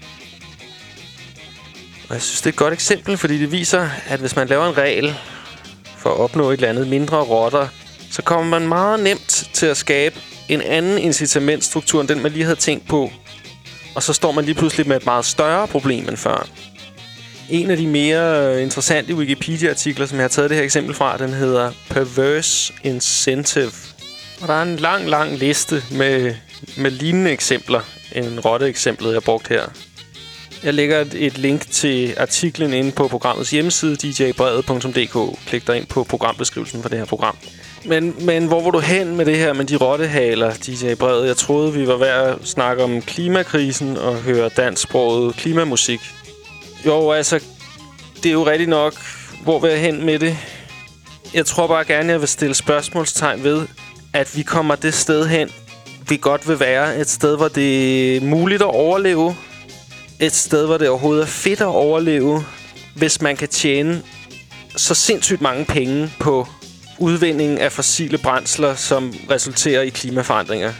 Og jeg synes, det er et godt eksempel, fordi det viser, at hvis man laver en regel for at opnå et eller andet mindre rotter, så kommer man meget nemt til at skabe en anden incitamentstruktur, end den man lige havde tænkt på. Og så står man lige pludselig med et meget større problem end før. En af de mere interessante Wikipedia-artikler, som jeg har taget det her eksempel fra, den hedder Perverse Incentive. Og der er en lang, lang liste med, med lignende eksempler end rotte-eksemplet, jeg brugt her. Jeg lægger et, et link til artiklen inde på programmets hjemmeside, d j brede punktum d k. Klik dig ind på programbeskrivelsen for det her program. Men, men hvor var du hen med det her med de rottehaler, D J Brede? Jeg troede, vi var ved at snakke om klimakrisen og høre dansksproget klimamusik. Jo, altså, det er jo rigtigt nok. Hvor vil jeg hen med det? Jeg tror bare gerne, jeg vil stille spørgsmålstegn ved, at vi kommer det sted hen, vi godt vil være. Et sted, hvor det er muligt at overleve. Et sted, hvor det overhovedet er fedt at overleve, hvis man kan tjene så sindssygt mange penge på udvinding af fossile brændsler, som resulterer i klimaforandringer.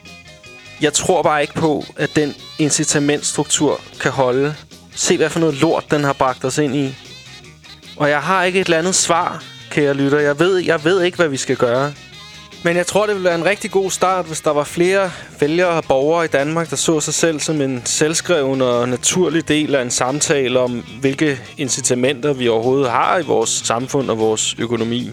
Jeg tror bare ikke på, at den incitamentstruktur kan holde. Se, hvad for noget lort, den har bragt os ind i. Og jeg har ikke et eller andet svar, kære lytter. Jeg ved, jeg ved ikke, hvad vi skal gøre. Men jeg tror, det ville være en rigtig god start, hvis der var flere vælgere og borgere i Danmark, der så sig selv som en selvskreven og naturlig del af en samtale om, hvilke incitamenter vi overhovedet har i vores samfund og vores økonomi.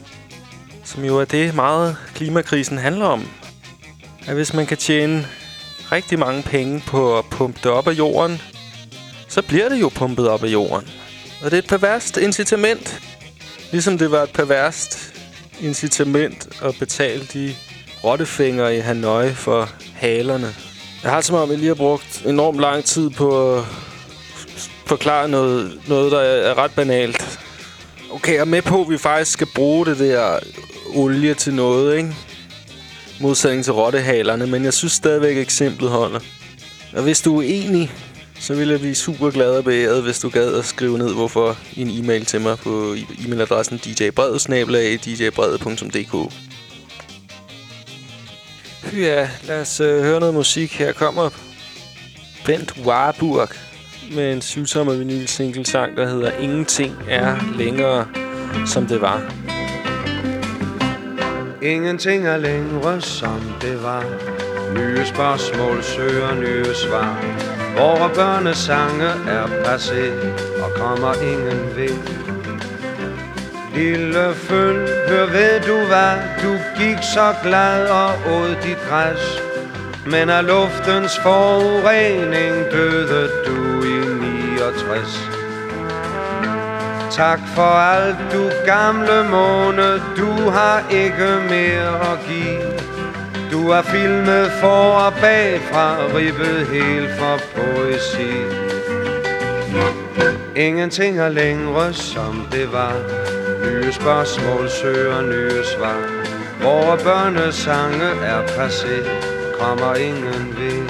Som jo er det, meget klimakrisen handler om. At hvis man kan tjene rigtig mange penge på at pumpe det op af jorden, så bliver det jo pumpet op af jorden. Og det er et perverst incitament. Ligesom det var et perverst incitament at betale de rottefingre i Hanoi for halerne. Jeg har som om, jeg lige har brugt enormt lang tid på at forklare noget, noget der er ret banalt. Okay, jeg er med på, at vi faktisk skal bruge det der olie til noget, ikke? Modsætning til rottehalerne, men jeg synes stadigvæk, eksemplet holder. Og hvis du er enig, så vil jeg blive super glad og beæret, hvis du gad at skrive ned, hvorfor, i en e-mail til mig på e-mailadressen d j brevet snabel-a d j brevet punktum d k. Ja, lad os øh, høre noget musik. Her kommer Bent Warburg med en syvtommer vinyl single sang, der hedder Ingenting er længere, som det var. Ingenting er længere, som det var. Nye spørgsmål søger nye svar. Vore børnesange er passé, og kommer ingen ved. Lille føl, hør ved du hvad, du gik så glad og åd dit græs. Men af luftens forurening døde du i niogtres. Tak for alt du gamle måne, du har ikke mere at give. Du er filmet for og bagfra, ribbet helt for poesi. Ingenting er længere som det var. Nye spørgsmål søger nye svar. Vore børnesange er passé, kommer ingen ved.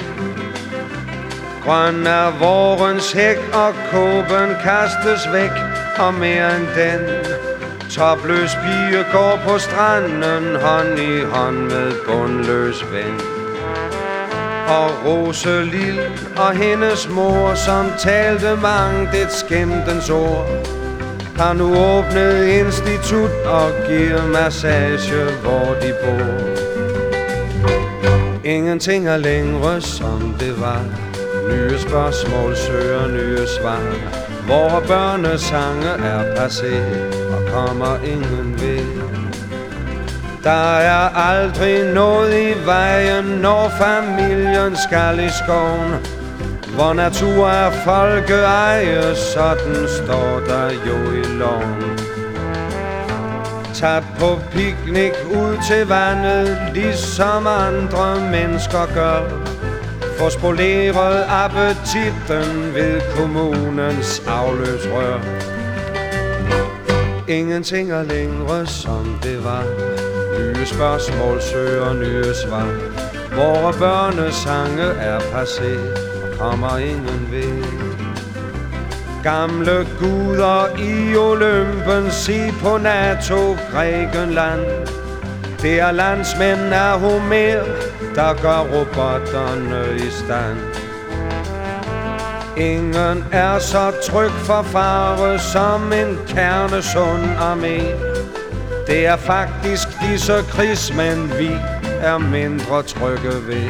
Grøn er vårens hæk, og kåben kastes væk, og mere end den. Topløs pige går på stranden, hånd i hånd med bundløs ven. Og Rose Lille og hendes mor, som talte mangt et skæmtens ord, har nu åbnet institut og giver massage, hvor de bor. Ingenting er længere som det var. Nye spørgsmål søger nye svar. Vore børnesange er passé, og kommer ingen ved. Der er aldrig noget i vejen, når familien skal i skoven. Hvor natur er folkeeje, sådan står der jo i loven. Tag på piknik ud til vandet, ligesom andre mennesker gør. Få spoleret appetitten ved kommunens afløbsrør. Ingenting er længere som det var. Nye spørgsmål søger nye svar. Vore børnesange er passé, og kommer ingen ved. Gamle guder i Olympen, se på NATO, Grækenland. Det er landsmænd af Homer, der gør robotterne i stand. Ingen er så tryg for fare som en kernesund armé. Det er faktisk disse krigsmænd, vi er mindre trygge ved.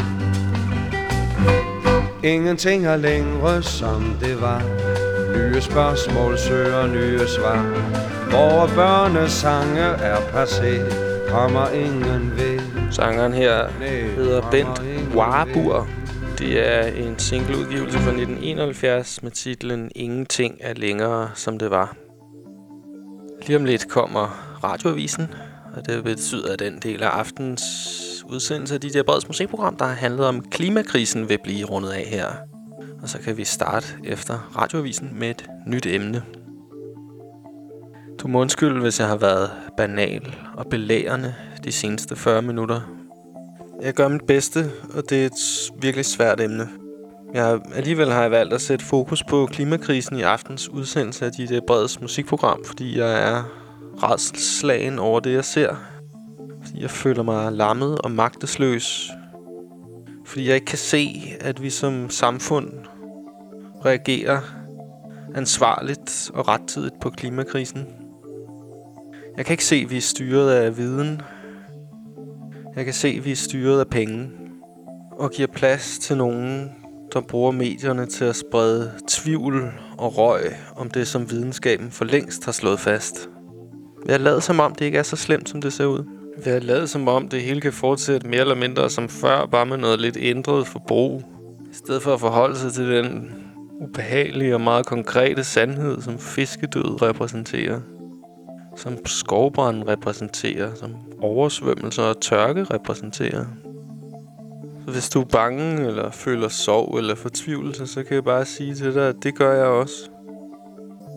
Ingenting er længere som det var. Nye spørgsmål søger nye svar. Vore børnesange er passé, kommer ingen ved. Sangeren her hedder Bent Warburg. Det er en singleudgivelse fra nitten enoghalvfjerds med titlen Ingenting er længere, som det var. Lige om lidt kommer Radioavisen, og det betyder, at den del af aftens udsendelse af D J Breds musikprogram, der har handlet om klimakrisen, vil blive rundet af her. Og så kan vi starte efter Radioavisen med et nyt emne. Du må undskylde, hvis jeg har været banal og belærende de seneste fyrre minutter. Jeg gør mit bedste, og det er et virkelig svært emne. Jeg, alligevel har jeg valgt at sætte fokus på klimakrisen i aftens udsendelse af D J Breds musikprogram, fordi jeg er rædselsslagen over det, jeg ser. Fordi jeg føler mig lammet og magtesløs. Fordi jeg ikke kan se, at vi som samfund reagerer ansvarligt og rettidigt på klimakrisen. Jeg kan ikke se, at vi er styret af viden. Jeg kan se, at vi er styret af penge. Og giver plads til nogen, der bruger medierne til at sprede tvivl og røg om det, som videnskaben for længst har slået fast. Vi har lavet som om, det ikke er så slemt, som det ser ud. Vi har lavet som om, det hele kan fortsætte mere eller mindre som før, bare med noget lidt ændret forbrug. I stedet for at forholde sig til den ubehagelige og meget konkrete sandhed, som fiskedød repræsenterer. Som skovbrand repræsenterer. Som oversvømmelser og tørke repræsenterer. Så hvis du er bange, eller føler sorg eller fortvivlelse, så kan jeg bare sige til dig, at det gør jeg også.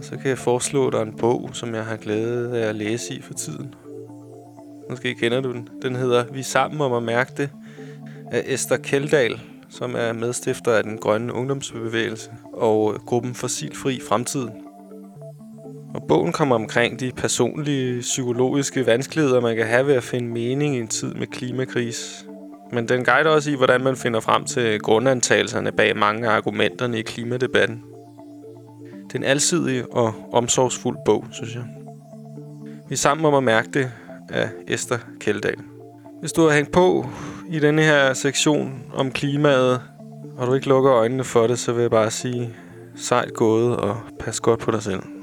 Og så kan jeg foreslå dig en bog, som jeg har glæde af at læse i for tiden. Måske kender du den. Den hedder Vi er sammen om at mærke det af Esther Kjeldahl, som er medstifter af den grønne ungdomsbevægelse og gruppen Fossilfri Fremtid. Og bogen kommer omkring de personlige, psykologiske vanskeligheder, man kan have ved at finde mening i en tid med klimakris. Men den guider også i, hvordan man finder frem til grundantagelserne bag mange af argumenterne i klimadebatten. Det er en alsidig og omsorgsfuld bog, synes jeg. Vi er sammen om at mærke det af Esther Kjeldahl. Hvis du har hængt på i denne her sektion om klimaet, og du ikke lukker øjnene for det, så vil jeg bare sige sejt gået og pas godt på dig selv.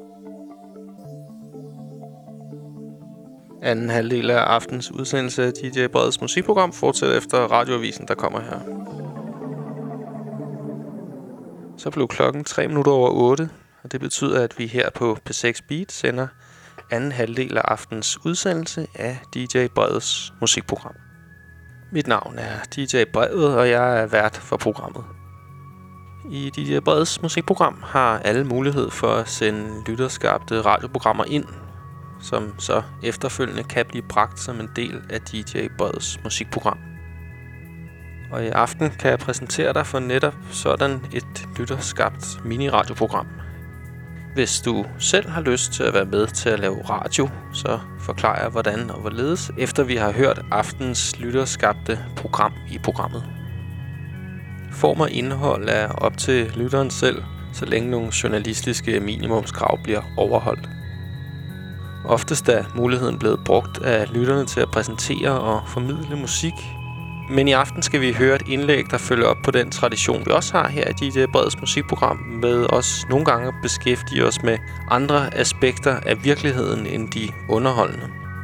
Anden halvdel af aftens udsendelse af D J Breds musikprogram fortsætter efter radioavisen, der kommer her. Så blev klokken tre minutter over otte, og det betyder, at vi her på P seks Beat sender anden halvdel af aftens udsendelse af D J Breds musikprogram. Mit navn er D J Brevet, og jeg er vært for programmet. I D J Breds musikprogram har alle mulighed for at sende lytterskabte radioprogrammer ind, som så efterfølgende kan blive bragt som en del af D J Breds musikprogram. Og i aften kan jeg præsentere dig for netop sådan et lytterskabt mini-radioprogram. Hvis du selv har lyst til at være med til at lave radio, så forklarer jeg hvordan og hvorledes, efter vi har hørt aftens lytterskabte program i programmet. Form og indhold er op til lytteren selv, så længe nogle journalistiske minimumskrav bliver overholdt. Oftest er muligheden blevet brugt af lytterne til at præsentere og formidle musik. Men i aften skal vi høre et indlæg, der følger op på den tradition, vi også har her i D J Breds musikprogram, med os nogle gange beskæftige os med andre aspekter af virkeligheden end de underholdende.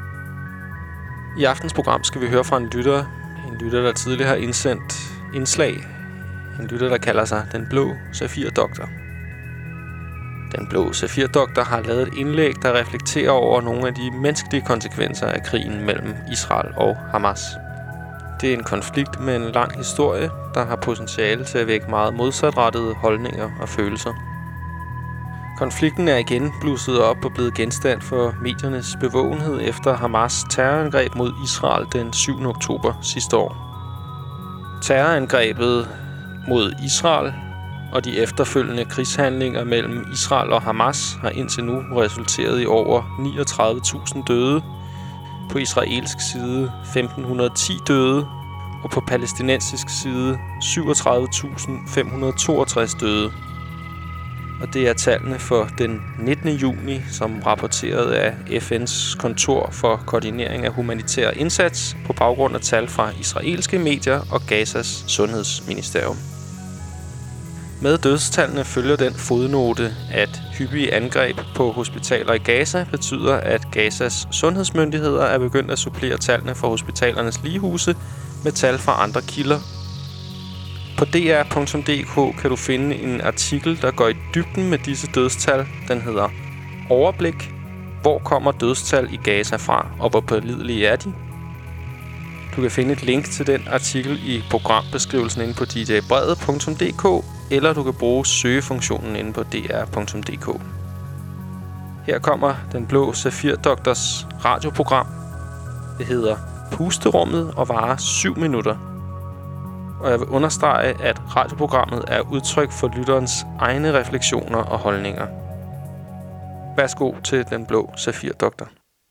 I aftens program skal vi høre fra en lytter, en lytter, der tidligere har indsendt indslag. En lytter, der kalder sig Den Blå Safir-doktor. Den Blå Safir-doktor har lavet et indlæg, der reflekterer over nogle af de menneskelige konsekvenser af krigen mellem Israel og Hamas. Det er en konflikt med en lang historie, der har potentiale til at vække meget modsatrettede holdninger og følelser. Konflikten er igen blusset op og blevet genstand for mediernes bevågenhed efter Hamas terrorangreb mod Israel den syvende oktober sidste år. Terrorangrebet mod Israel og de efterfølgende krigshandlinger mellem Israel og Hamas har indtil nu resulteret i over niogtredive tusind døde, på israelsk side femten hundrede og ti døde, og på palæstinensisk side syvogtredive tusind fem hundrede og toogtres døde. Og det er tallene for den nittende juni, som rapporteret af F N's kontor for koordinering af humanitær indsats på baggrund af tal fra israelske medier og Gazas sundhedsministerium. Med dødstallene følger den fodnote, at hyppige angreb på hospitaler i Gaza betyder, at Gazas sundhedsmyndigheder er begyndt at supplere tallene fra hospitalernes ligehuse med tal fra andre kilder. På d r punktum d k kan du finde en artikel, der går i dybden med disse dødstal. Den hedder Overblik. Hvor kommer dødstal i Gaza fra, og hvor pålidelige er de? Du kan finde et link til den artikel i programbeskrivelsen inde på d j brevet punktum d k, eller du kan bruge søgefunktionen inde på d r punktum d k. Her kommer Den Blå Safir-doktors radioprogram. Det hedder Pusterummet og varer syv minutter. Og jeg vil understrege, at radioprogrammet er udtryk for lytterens egne refleksioner og holdninger. Værsgo til Den Blå Safir-doktor.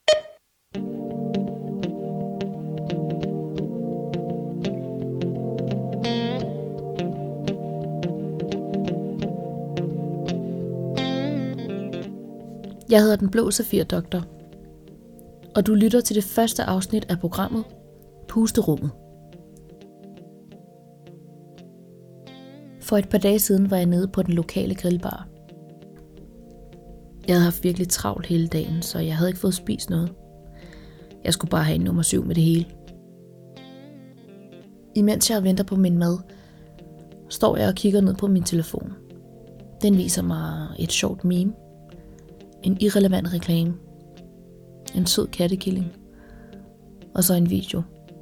Jeg hedder Den Blå Safir-doktor, og du lytter til det første afsnit af programmet Pusterummet. For et par dage siden var jeg nede på den lokale grillbar. Jeg havde haft virkelig travlt hele dagen, så jeg havde ikke fået spist noget. Jeg skulle bare have en nummer syv med det hele. Imens jeg venter på min mad, står jeg og kigger ned på min telefon. Den viser mig et sjovt meme, en irrelevant reklame, en sød kattekilling, og så en video.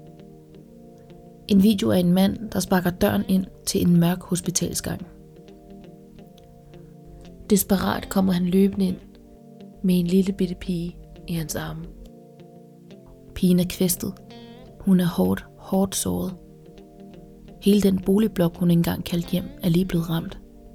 En video af en mand, der sparker døren ind til en mørk hospitalsgang. Desperat kommer han løbende ind med en lille bitte pige i hans arme. Pigen er kvæstet. Hun er hårdt, hårdt såret. Hele den boligblok, hun engang kaldte hjem, er lige blevet ramt.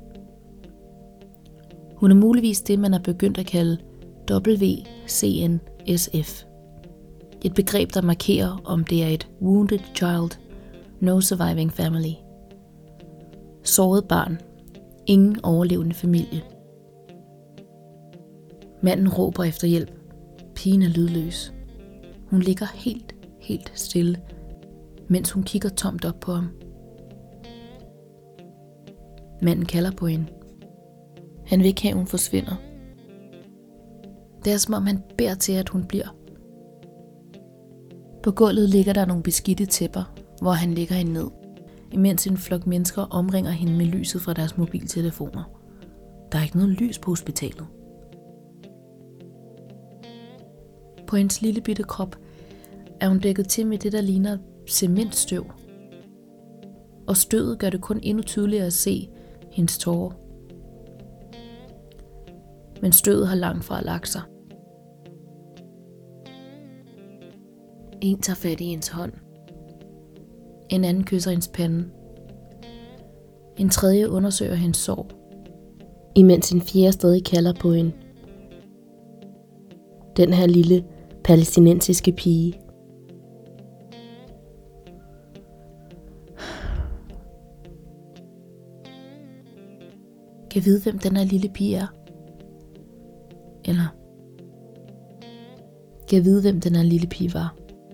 Hun er muligvis det, man er begyndt at kalde W C N S F. Et begreb, der markerer, om det er et Wounded Child, No Surviving Family. Såret barn. Ingen overlevende familie. Manden råber efter hjælp. Pigen er lydløs. Hun ligger helt, helt stille, mens hun kigger tomt op på ham. Manden kalder på hende. Han vil ikke have, hun forsvinder. Det er som om han beder til, at hun bliver. På gulvet ligger der nogle beskidte tæpper, hvor han lægger hende ned, imens en flok mennesker omringer hende med lyset fra deres mobiltelefoner. Der er ikke noget lys på hospitalet. På hendes lille bitte krop er hun dækket til med det, der ligner cementstøv. Og støvet gør det kun endnu tydeligere at se hendes tårer. Men støvet har langt fra lagt sig. En tager fat i hendes hånd. En anden kysser hendes pande. En tredje undersøger hendes sår, imens en fjerde stadig kalder på hende. Den her lille palæstinensiske pige. Kan vide, hvem den her lille pige er? Eller kan vide, hvem den her lille pige var?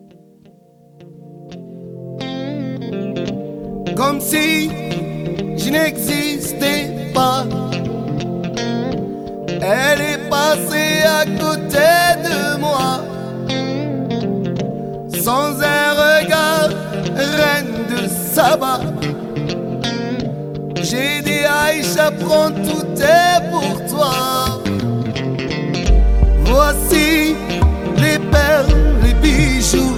Comme si je n'existais pas. Elle est passée à côté de moi, sans un regard, reine de Saba. J'ai dit Aïcha, prends tout est pour toi. Voici les perles, les bijoux.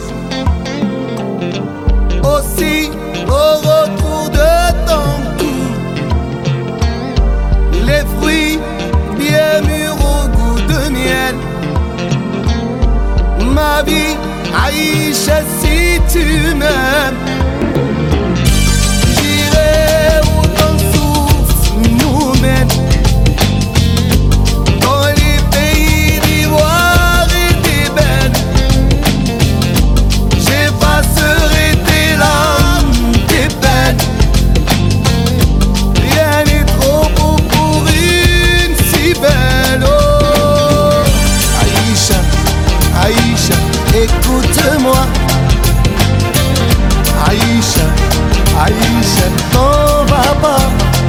Aussi au retour de ton cou, les fruits bien mûrs au goût de miel. Ma vie, Aïcha, si tu m'aimes, j'irai où ton souffle nous mène, dans les pays d'ivoire et d'ébène. J'effacerai tes larmes, tes peines. Rien n'est trop beau pour une si belle. Oh, Aïcha, Aïcha, écoute-moi. Aïcha, Aïcha, t'en vas pas.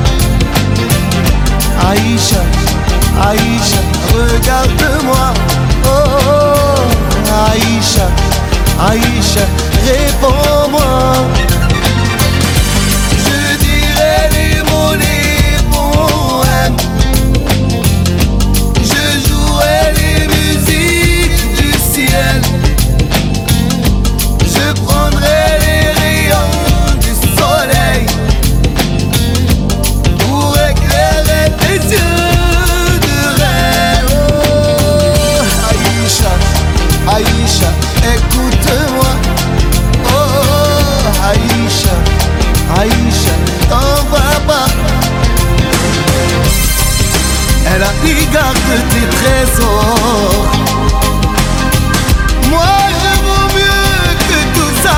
Aïcha, Aïcha, regarde-moi. Oh, Aïcha, Aïcha, réponds-moi. Je dirai les mots, les poèmes. Je jouerai les musiques du ciel. Je prendrai les rayons du soleil pour éclairer tes yeux de rêve. Oh, Aïcha, Aïcha, écoute-moi. Oh, Aïcha, Aïcha, t'en vas pas. Elle a dit garde tes trésors. Moi je vaux mieux que tout ça.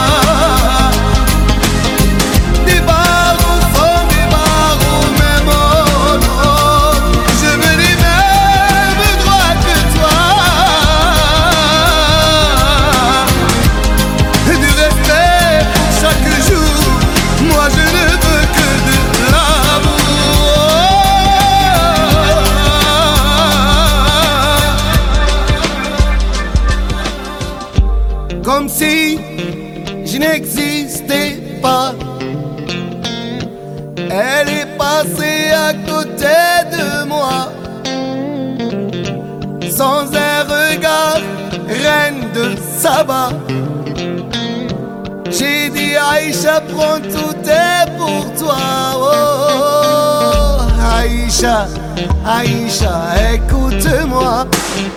Des barreaux sont des barreaux, même oh non. Je veux les mêmes droits que toi. Du respect pour chaque jour. Moi je ne veux que de l'amour. Comme si je n'existais pas. Elle est passée à côté de moi, sans un regard, reine de Saba. J'ai dit Aïcha, prends tout est pour toi. Oh, Aïcha, Aïcha, écoute-moi.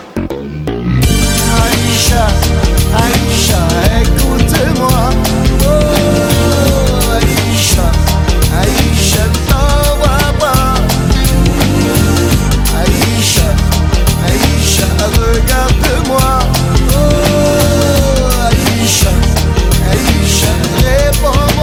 Aïcha, Aïcha, écoute-moi. Oh, Aïcha, Aïcha, t'envoie pas. Aïcha, Aïcha, regarde-moi. Oh, Aïcha, Aïcha, réponds-moi.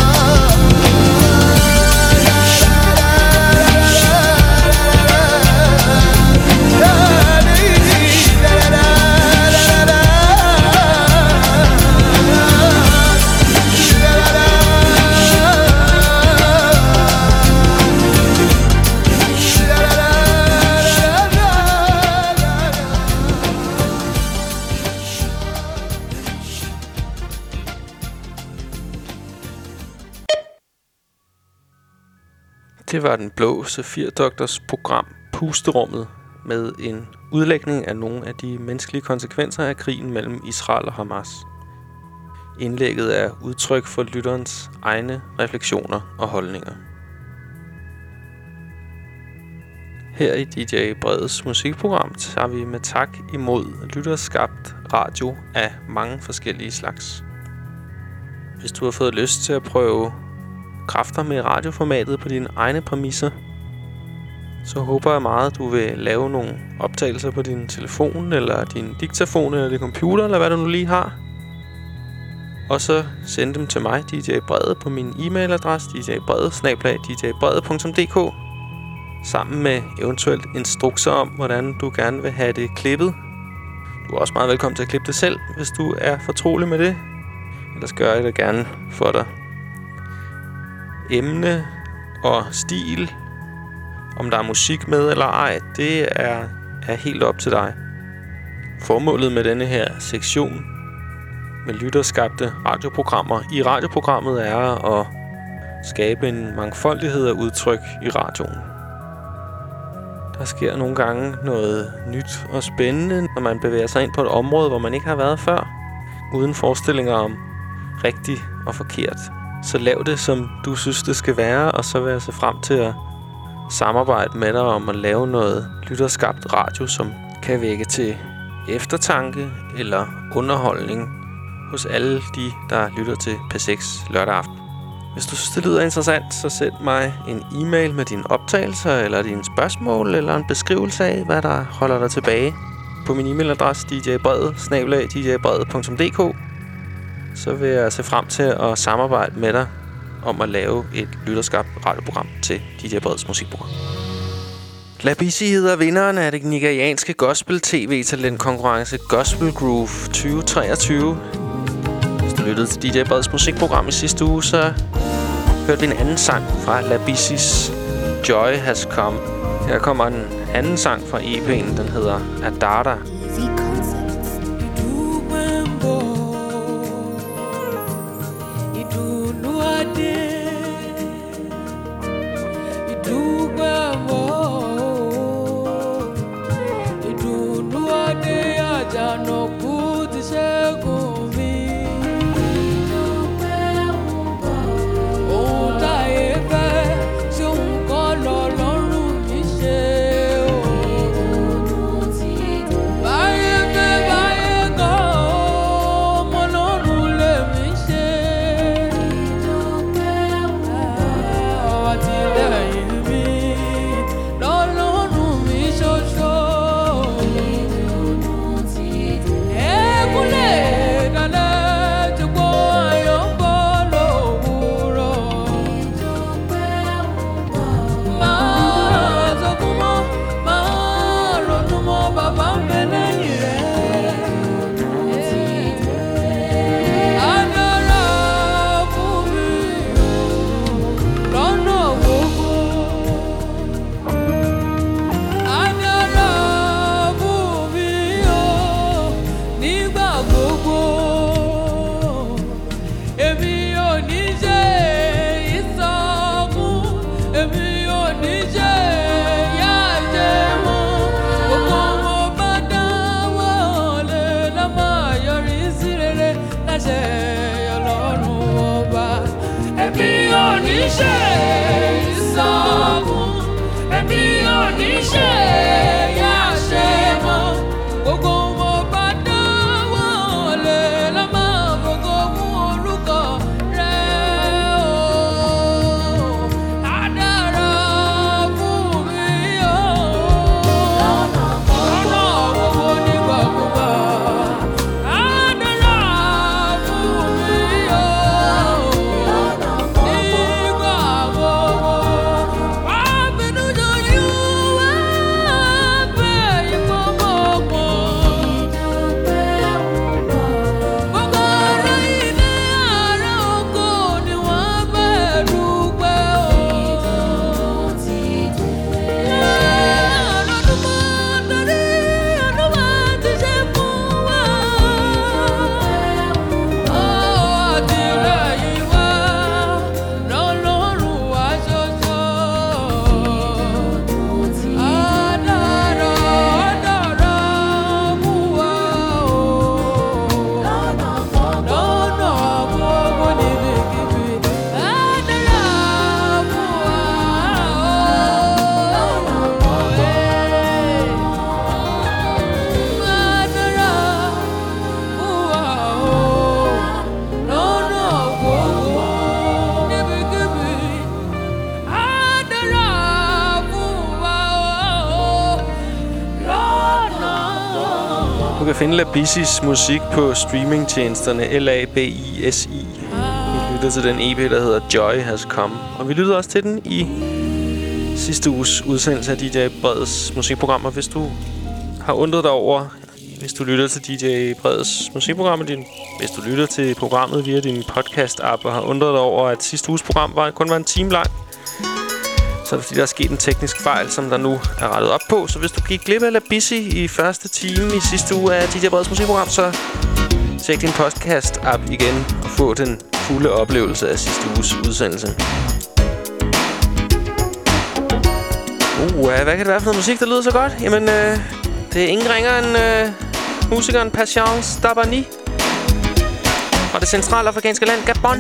Det var den blå Safir-doktors program Pusterummet med en udlægning af nogle af de menneskelige konsekvenser af krigen mellem Israel og Hamas. Indlægget er udtryk for lytterens egne refleksioner og holdninger. Her i D J Breds musikprogram tager vi med tak imod lytterskabt radio af mange forskellige slags. Hvis du har fået lyst til at prøve kræfter med radioformatet på dine egne præmisser, så håber jeg meget, at du vil lave nogle optagelser på din telefon, eller din diktafon, eller din computer, eller hvad du nu lige har. Og så send dem til mig, D J Brede, på min e-mailadresse, d j brede bindestreg d j brede punktum d k, sammen med eventuelt instrukser om, hvordan du gerne vil have det klippet. Du er også meget velkommen til at klippe det selv, hvis du er fortrolig med det. Ellers gør jeg det gerne for dig. Emne og stil, om der er musik med eller ej, det er, er helt op til dig. Formålet med denne her sektion med lytterskabte radioprogrammer i radioprogrammet er at skabe en mangfoldighed af udtryk i radioen. Der sker nogle gange noget nyt og spændende, når man bevæger sig ind på et område, hvor man ikke har været før, uden forestillinger om rigtigt og forkert. Så lav det, som du synes, det skal være, og så vil jeg se frem til at samarbejde med dig om at lave noget lytterskabt radio, som kan vække til eftertanke eller underholdning hos alle de, der lytter til P seks lørdag aften. Hvis du synes, det lyder interessant, så send mig en e-mail med dine optagelser, eller dine spørgsmål, eller en beskrivelse af, hvad der holder dig tilbage på min e-mailadresse d j brede bindestreg d j brede punktum d k. Så vil jeg se frem til at samarbejde med dig om at lave et lytterskabt radioprogram til D J Breds musikprogram. Labisi hedder vinderen af det nigerianske gospel-tv-talentkonkurrence Gospel Groove tyve treogtyve. Hvis du lyttede til D J Breds musikprogram i sidste uge, så hørte vi en anden sang fra Labisis Joy Has Come. Her kommer en anden sang fra E P'en, den hedder Adada. Bye. Du kan finde Labissis musik på streamingtjenesterne L A B I S I. Vi lytter til den E P, der hedder Joy Has Come. Og vi lytter også til den i sidste uges udsendelse af D J Breds musikprogrammer. Hvis du har undret dig over, hvis du lytter til D J Breds musikprogrammer, din, hvis du lytter til programmet via din podcast-app og har undret dig over, at sidste uges program var, kun var en time lang, så er det fordi, der er sket en teknisk fejl, som der nu er rettet op på. Så hvis du gik glip af Labissi i første time i sidste uge af D J Breds musikprogram, så tjek din podcast-app igen og få den fulde oplevelse af sidste uges udsendelse. Uh, hvad kan det være for noget musik, der lyder så godt? Jamen, øh, det er ingen ringer end øh, musikeren Patience Dabani fra det centralafrikanske land Gabon.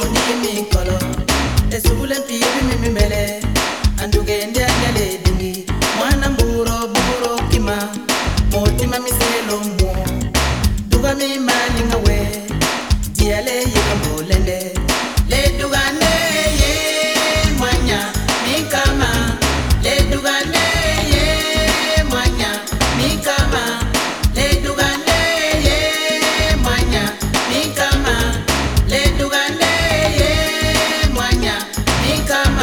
Andugende anyale dingi mwana mburo buro kima motima miselo mo duga mi malinga we diale yekambolende le dugane ye mwanya mikama le dugane ye mwanya mikama le dugane ye mwanya mikama le dugane ye mwanya mikama.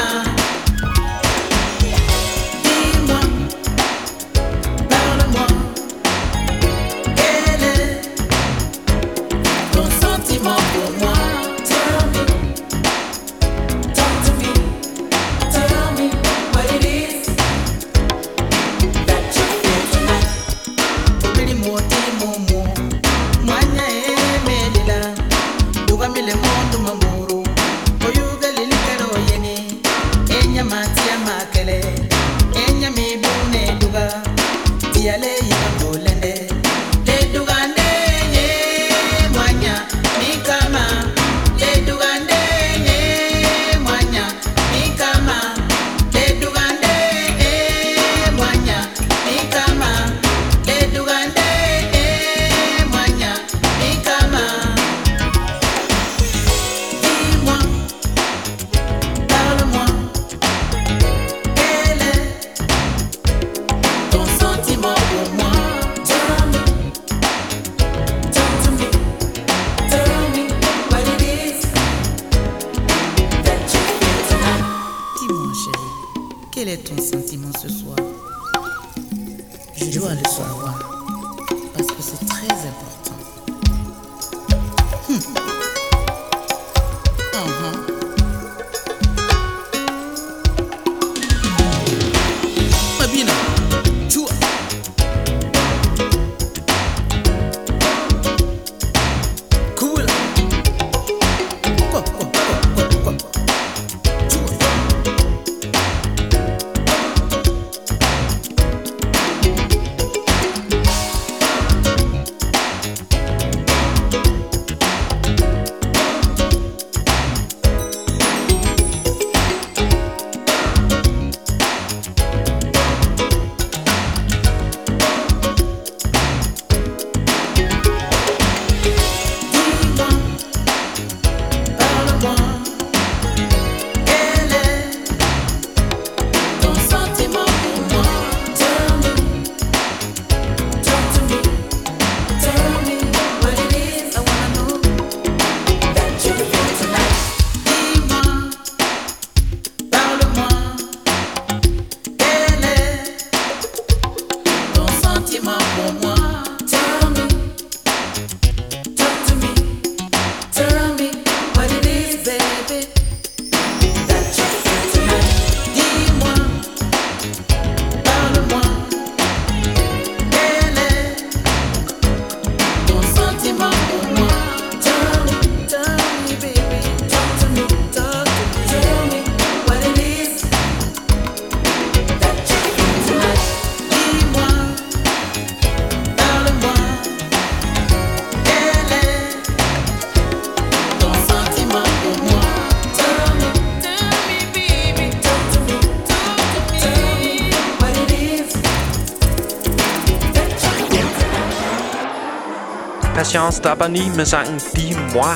Patience d'Abani med sangen Dis-moi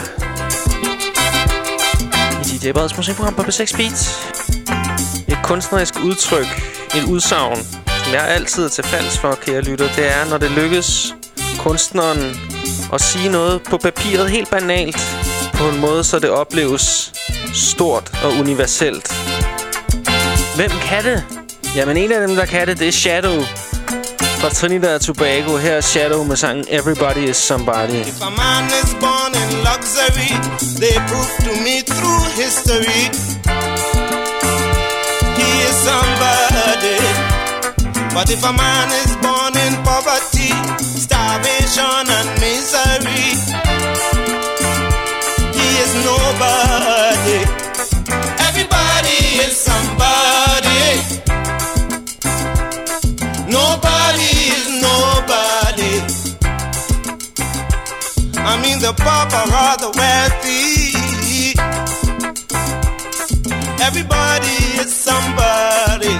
i D J Breds musikprogram på B seks Beats. Et kunstnerisk udtryk, et udsagn, som jeg altid er til falds for, kære lytter, det er, når det lykkes kunstneren at sige noget på papiret helt banalt, på en måde, så det opleves stort og universelt. Hvem kan det? Jamen, en af dem, der kan det, det er Shadow fra Trinidad og Tobago. Her er Shadow med sangen Everybody is Somebody. If a man is born in luxury, they prove to me through history he is somebody. But if a man is born in poverty, starvation and misery, he is nobody. Everybody is somebody. Nobody is nobody. I mean the poor or the wealthy. Everybody is somebody.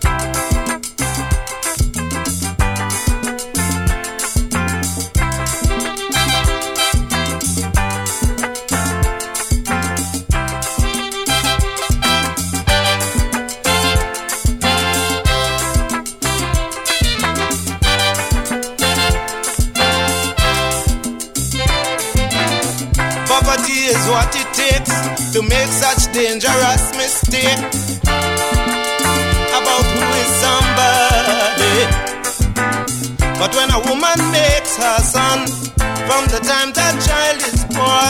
Poverty is what it takes to make such dangerous mistake about who is somebody. But when a woman makes her son, from the time that child is born,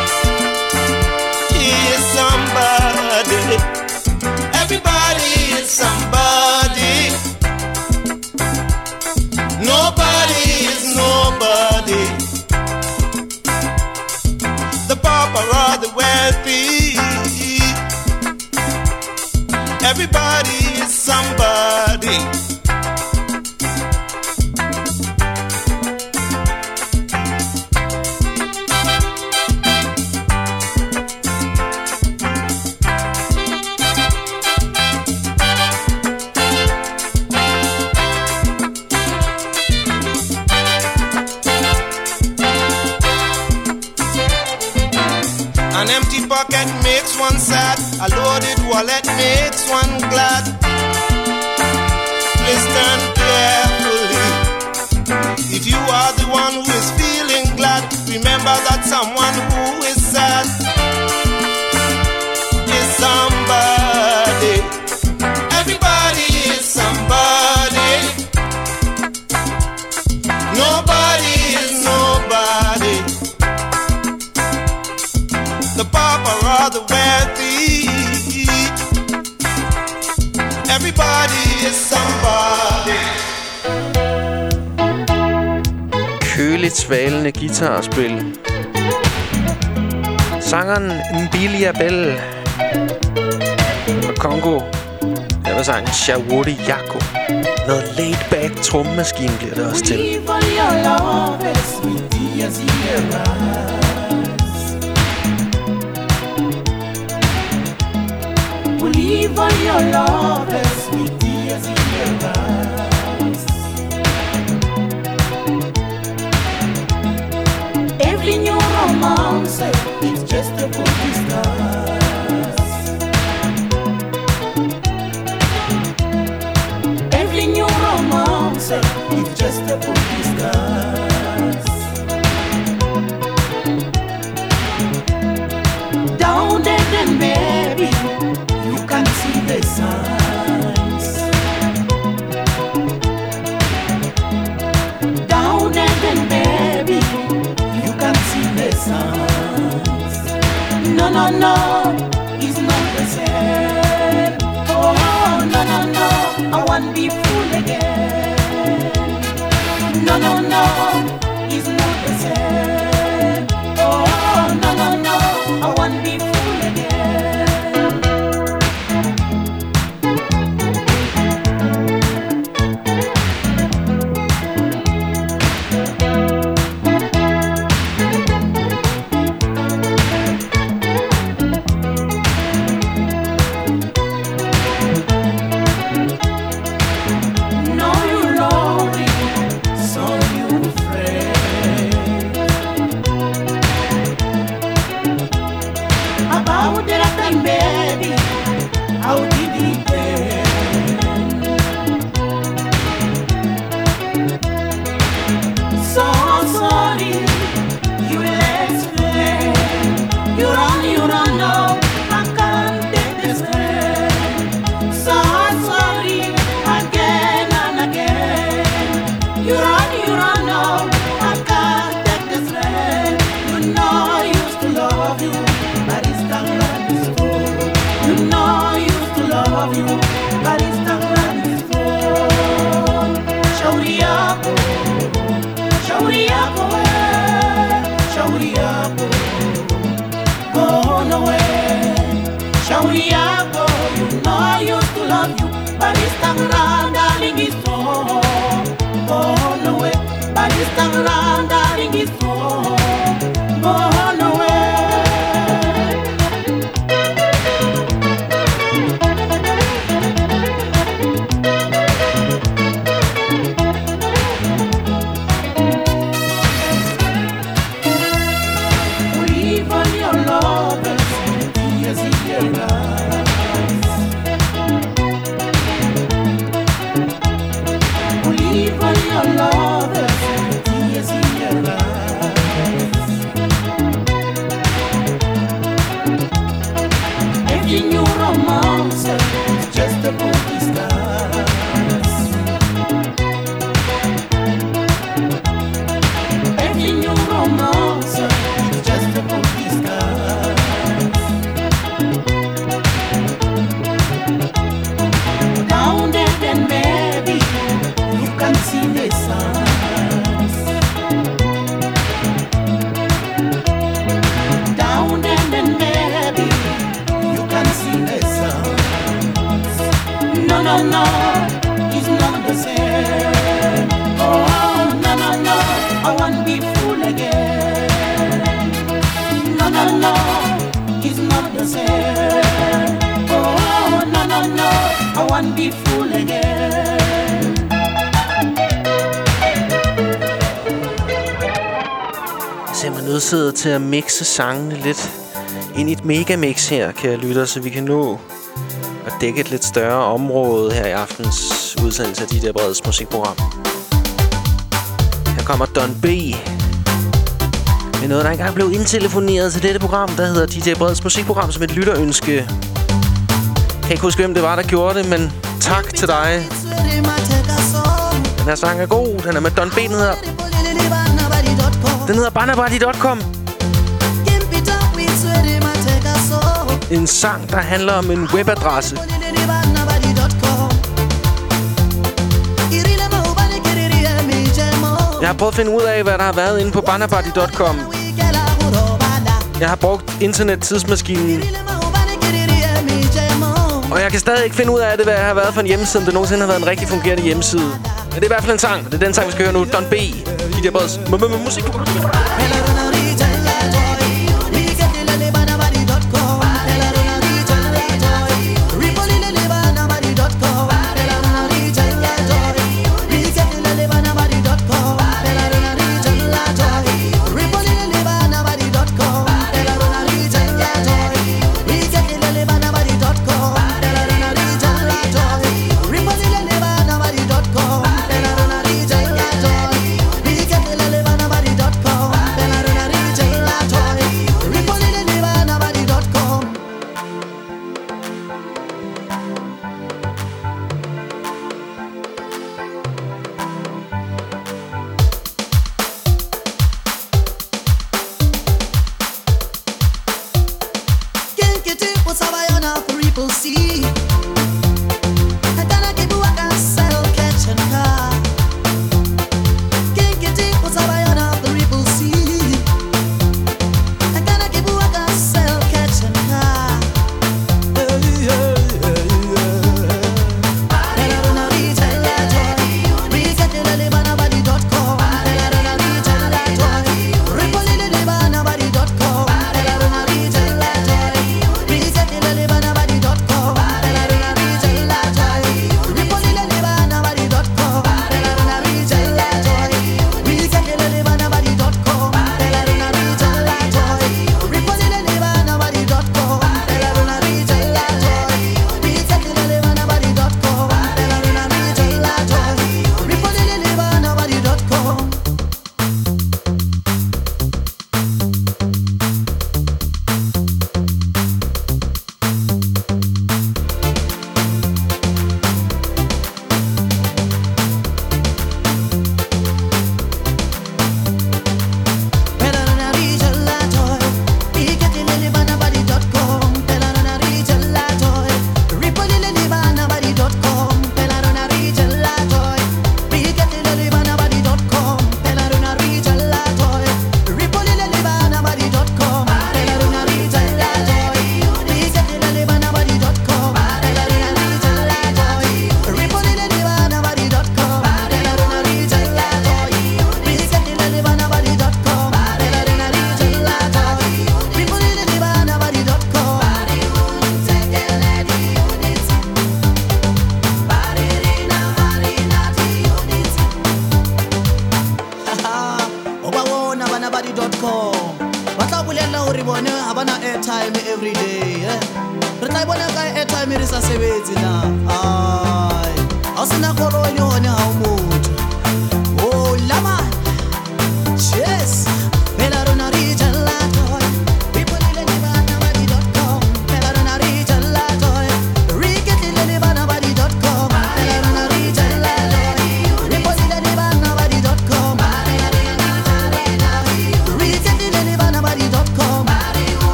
he is somebody. Everybody is somebody. Nobody is nobody. The pauper or the wealthy, everybody is somebody. An empty pocket makes one sad. A loaded wallet makes one glad. Listen carefully. If you are the one who is feeling glad, remember that someone who is sad is somebody. Everybody is somebody. Nobody is nobody. The pauper or the wealthy, everybody is somebody. Køligt svalende guitarspil. Sangeren Mbilia Bel fra Congo. Der var sangen Shawodi Yako. Noget laid back trommemaskine bliver det også til. Leave all your lovers with tears in your eyes. Every new romance is just a book disguise. Every new romance is just a book disguise. Down there then baby, you can see the signs. Down there then baby, you can see the signs. No, no, no, it's not the same. Oh, no, no, no, I won't be fooled again. No, no, no, it's not the same. Oh, no, no, no, I won't be fooled again. No, you lonely, so you afraid. nødsaget til at mixe sangene lidt ind i et megamix her, kære lytter, så vi kan nå at dække et lidt større område her i aftens udsendelse af D J Breds musikprogram. Her kommer Don B med noget, der engang blev indtelefoneret til dette program, der hedder D J Breds musikprogram som et lytterønske. Jeg kan ikke huske, hvem det var, der gjorde det, men tak til dig. Den her sang er god. Den er med Don B, den hedder... Den hedder banabadi punktum com. En sang, der handler om en webadresse. Jeg har prøvet at finde ud af, hvad der har været inde på banabadi punktum com. Jeg har brugt internet-tidsmaskinen. Og jeg kan stadig ikke finde ud af det, hvad jeg har været for en hjemmeside, om det nogensinde har været en rigtig fungerende hjemmeside. Men det er i hvert fald en sang. Det er den sang, vi skal høre nu. Don B. D J Breds musik.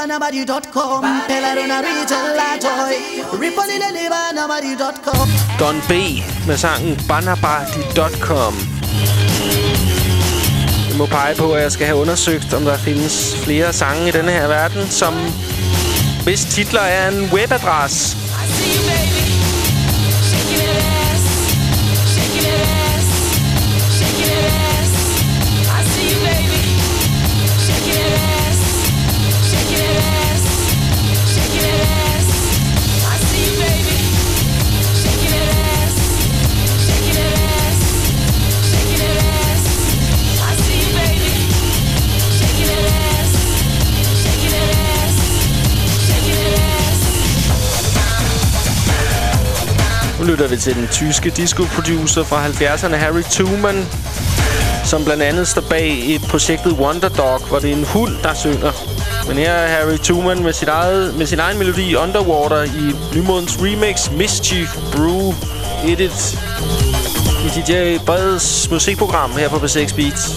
nobody dot com. Pelleruna Ritella Joy. Ripolile Liva nobody dot com. Don B med sangen banabadi punktum com. Jeg må pege på, at jeg skal have undersøgt, om der findes flere sange i denne her verden, som hvis titler er en webadresse. Nu lytter vi til den tyske disco-producer fra halvfjerdserne, Harry Tuman, som blandt andet står bag et projektet Wonder Dog, hvor det er en hund, der synger. Men her er Harry Tuman med, sit eget, med sin egen melodi Underwater i nymodens remix Mischief Brew Edit i D J Breds musikprogram her på B seks Beats.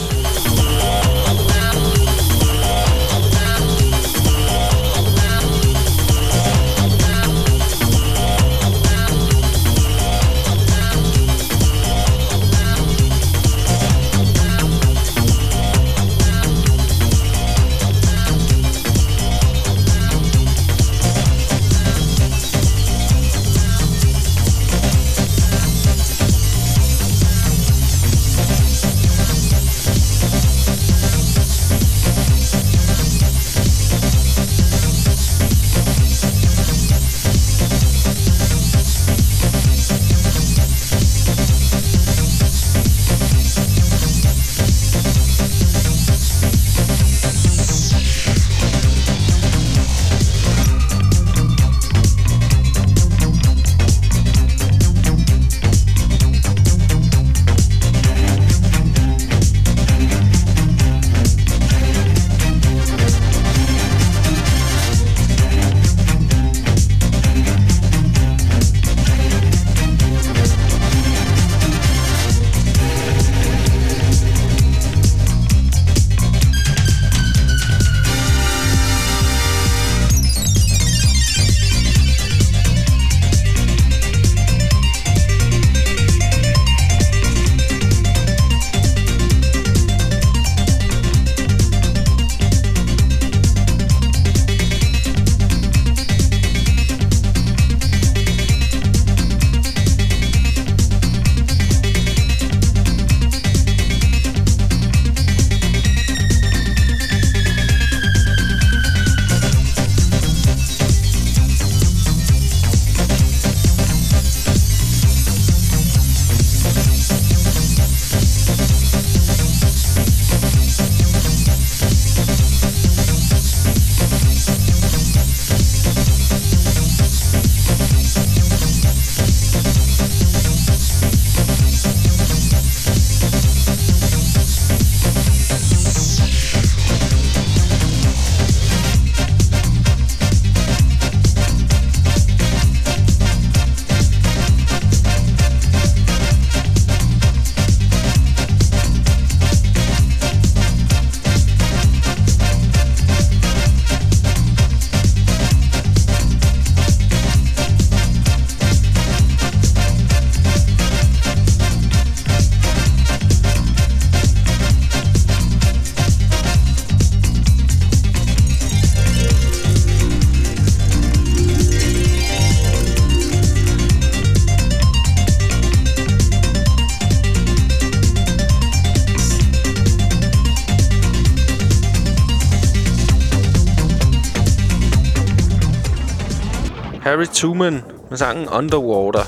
Harry Tuman med sangen Underwater.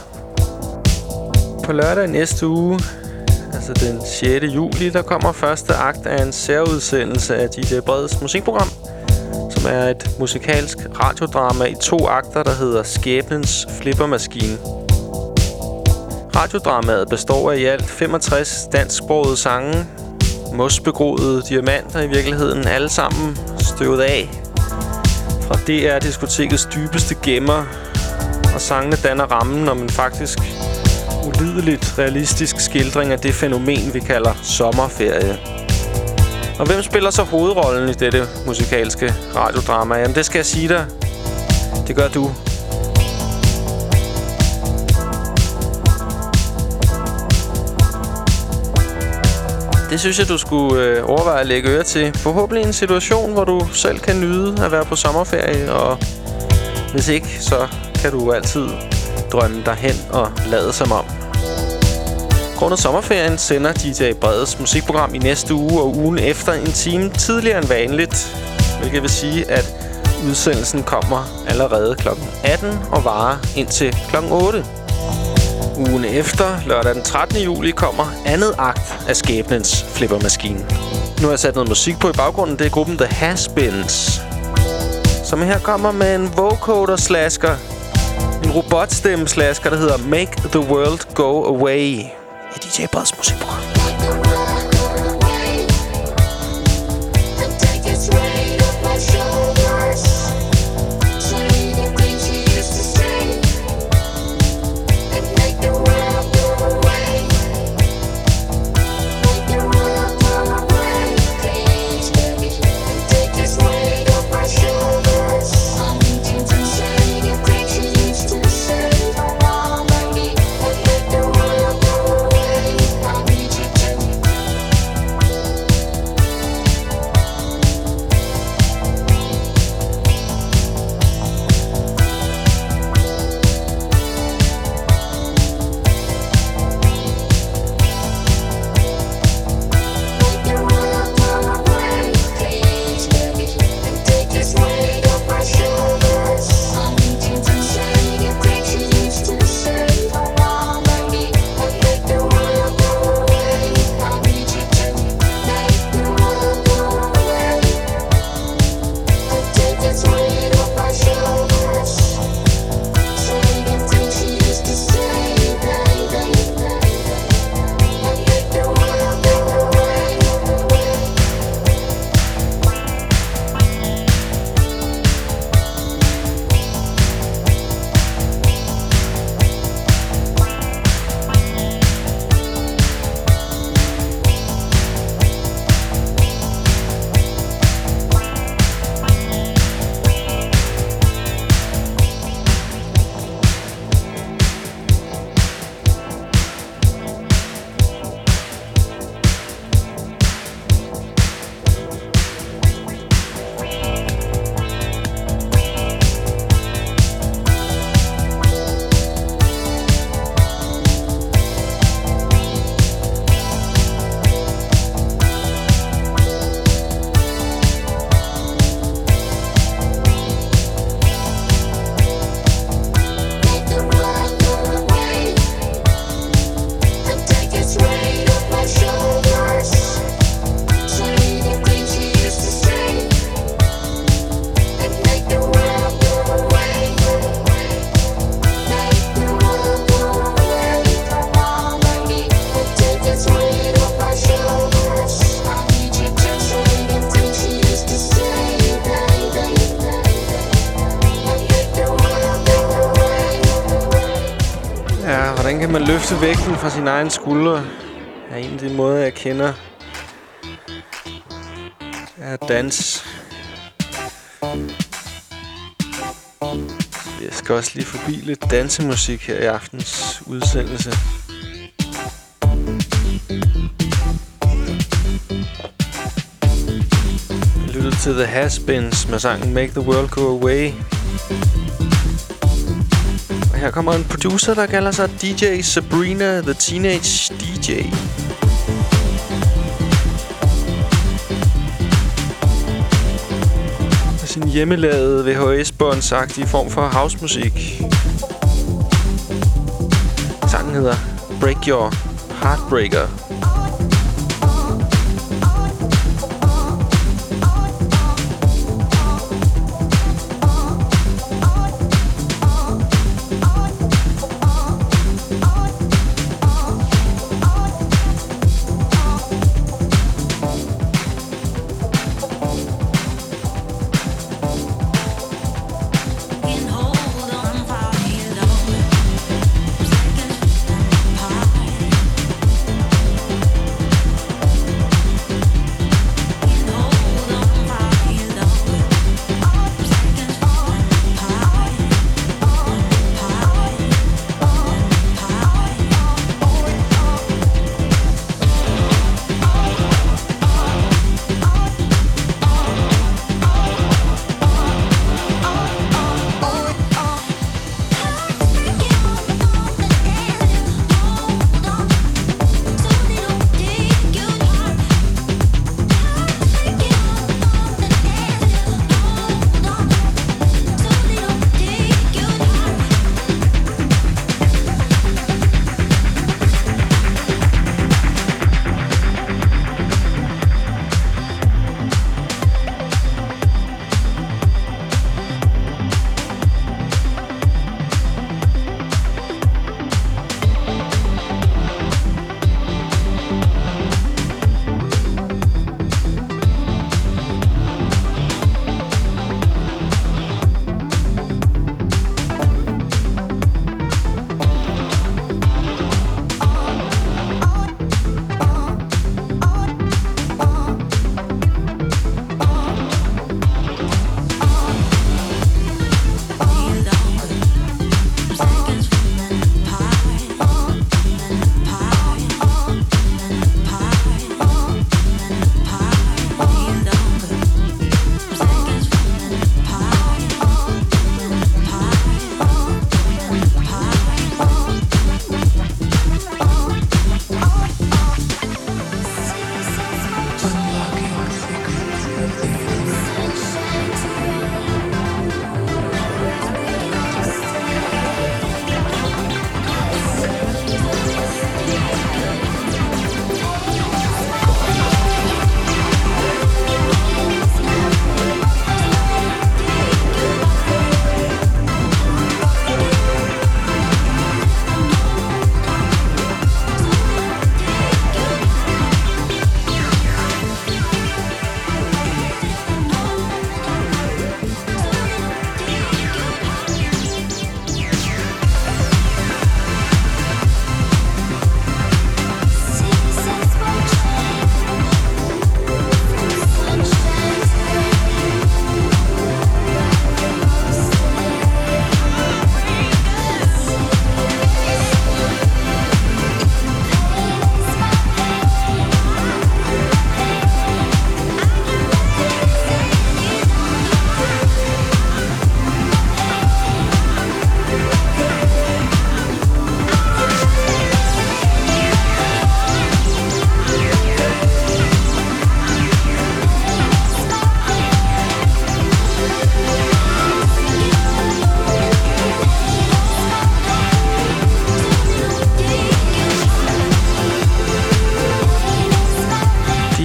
På lørdag næste uge, altså den sjette juli, der kommer første akt af en særudsendelse af D J Breds musikprogram, som er et musikalsk radiodrama i to akter, der hedder Skæbnens Flippermaskine. Radiodramaet består af i alt femogtres dansksprogede sange, mosbegroede diamanter i virkeligheden, alle sammen støvet af fra D R-diskotekets dybeste gemmer, og sangene danner rammen om en faktisk ulideligt realistisk skildring af det fænomen, vi kalder sommerferie. Og hvem spiller så hovedrollen i dette musikalske radiodrama? Jamen, det skal jeg sige dig. Det gør du. Det synes jeg, du skulle øh, overveje at lægge øre til. Forhåbentlig en situation, hvor du selv kan nyde at være på sommerferie. Og hvis ikke, så kan du altid drømme dig hen og lade som om. Grundet sommerferien sender D J Breds musikprogram i næste uge og ugen efter en time tidligere end vanligt. Hvilket vil sige, at udsendelsen kommer allerede klokken atten og varer indtil klokken otte. Ugen efter, lørdag den trettende juli, kommer andet akt af Skæbnens Flippermaskine. Nu har jeg sat noget musik på i baggrunden. Det er gruppen The Has-Beens, som her kommer med en vocoder-slasker. En robotstemme-slasker, der hedder Make the World Go Away i D J Breds musikprogram. Man løfte vægten fra sin egen skuldre er en af de måder, jeg kender at dans. Jeg skal også lige forbi lidt dansemusik her i aftens udsendelse. Jeg lyttede til The Has-Beens med sangen Make the World Go Away. Her kommer en producer, der kalder sig D J Sabrina, The Teenage D J. Med sin hjemmelavede V H S-båndsagtige form for housemusik. Sangen hedder Break Your Heartbreaker.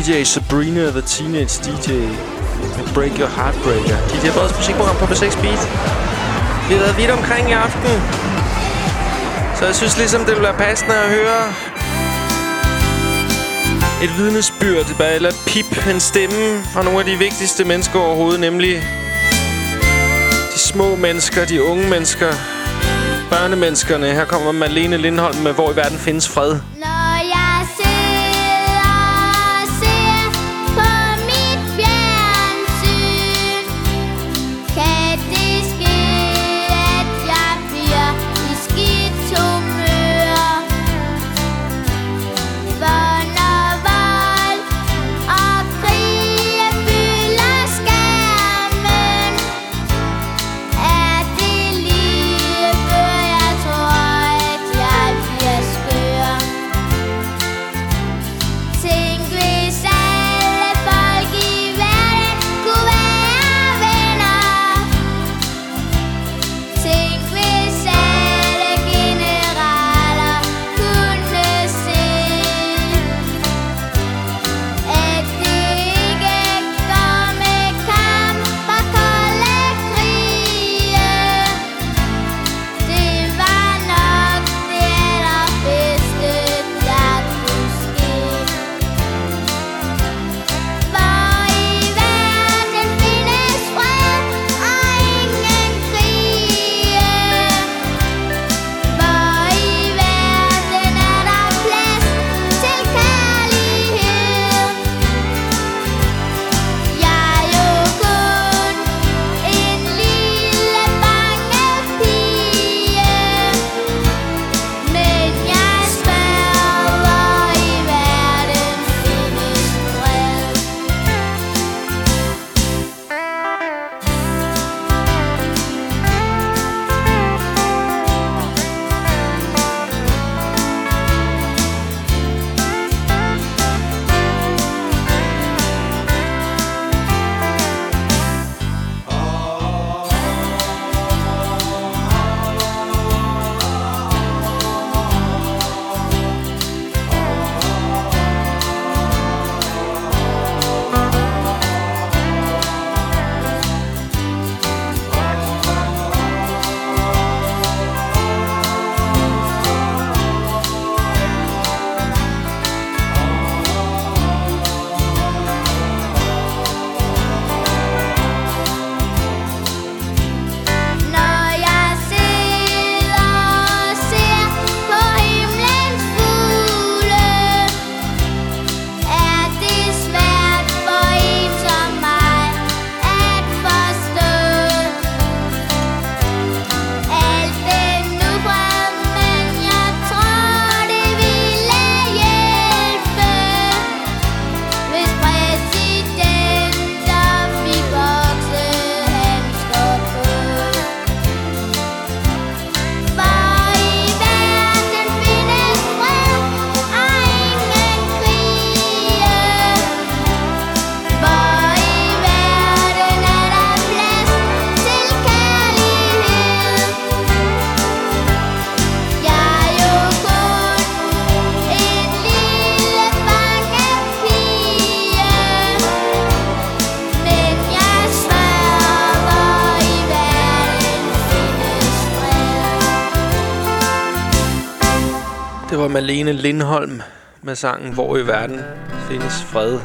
J Sabrina, The Teenage D J med Break Your Heartbreaker. D J Breds musikprogram på P seks Beat. Vi har været vidt omkring i aften, så jeg synes ligesom, det vil være passende at høre et vidnesbyrd, eller et pip, en stemme fra nogle af de vigtigste mennesker overhovedet, nemlig de små mennesker, de unge mennesker, børnemenneskerne. Her kommer Malene Lindholm med Hvor i verden findes fred. Det var Malene Lindholm med sangen Hvor i verden findes fred.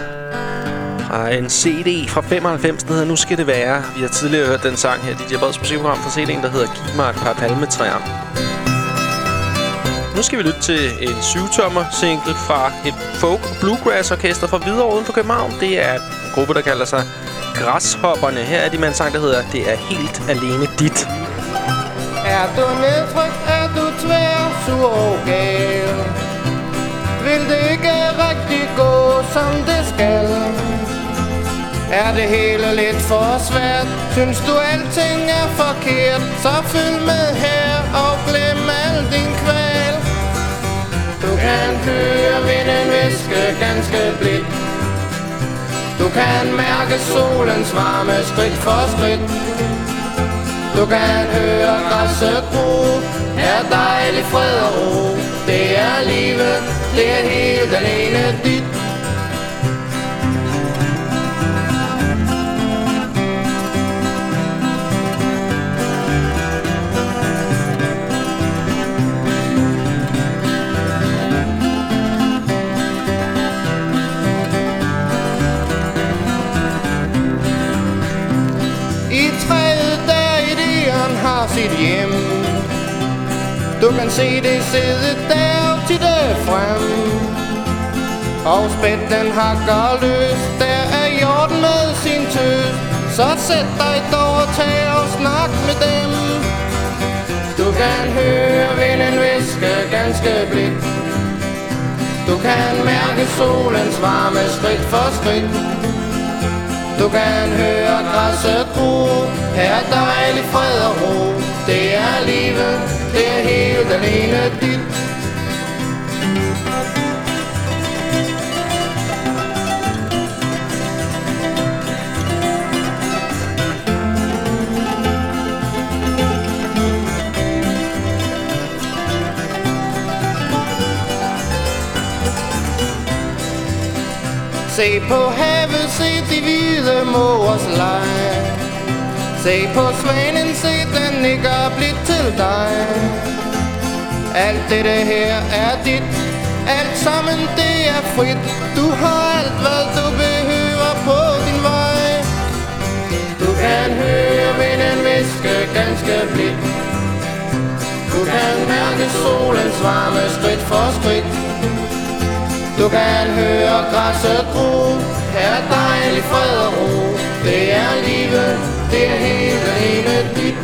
Fra en C D fra femoghalvfems, der hedder Nu skal det være. Vi har tidligere hørt den sang her, D J Breds musikprogram fra C D'en, der hedder Giv mig et par palmetræer. Nu skal vi lytte til en syv-tommer single fra et folk- og bluegrass-orkester fra Hvidovre uden for København. Det er en gruppe, der kalder sig Græshopperne. Her er de med en sang, der hedder Det er helt alene dit. Er du nedtrykt, er du tvær, sur og gal? Vil det ikke rigtig gå, som det skal? Er det hele lidt for svært? Synes du alting er forkert? Så følg med her og glem al din kval. Du kan høre vinden viske ganske blidt. Du kan mærke solens varme skridt for skridt. Du kan høre græsset gro, er dejlig fred og ro. Det er livet, det er helt alene dit. se det sidde der til det frem. Og spætten hakker løs, der er jorden med sin tøs. Så sæt dig dog og tag og snak med dem. Du kan høre vinden hviske ganske blidt. Du kan mærke solens varme skridt for skridt. Du kan høre græsset gro, her er dejlig fred og ro. Det er livet, det er helt alene dit. Se på havet, se de hvide mågers leg. Se på svanen, se den nikker blidt til dig. Alt dette her er dit, alt sammen det er frit. Du har alt, hvad du behøver på din vej. Du kan høre vinden hviske ganske blidt. Du kan mærke solens varme skridt for skridt. Du kan høre græsset gro, her er dejlig fred og ro. Det er livet, det er helt alene dit.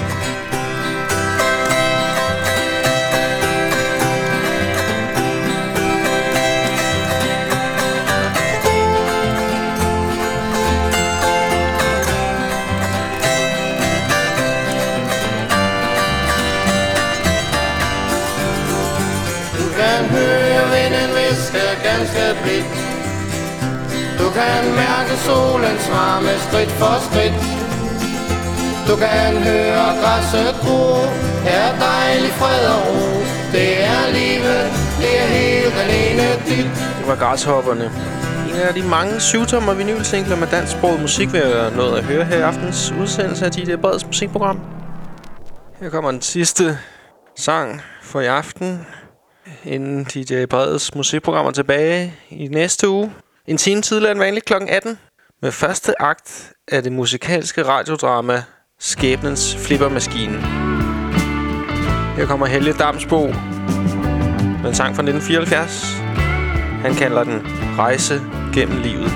Du kan høre vinden hviske ganske blidt. Du kan mærke solens varme skridt for skridt. Du kan høre græsset gro, her er dejlig fred og ro. Det er livet, det er helt alene dit. Det var Græshopperne. En af de mange syvtommer vinylsingler med dansksproget musik, vi har nået at høre her i aftens udsendelse af D J Breds musikprogram. Her kommer den sidste sang for i aften, inden D J Breds musikprogrammer tilbage i næste uge. En time tidligere end vanligt klokken atten. Med første akt af det musikalske radiodrama Skæbnens Flippermaskine. Her kommer Helge Damsbo med en sang fra nitten fireoghalvfjerds. Han kalder den Rejse gennem livet.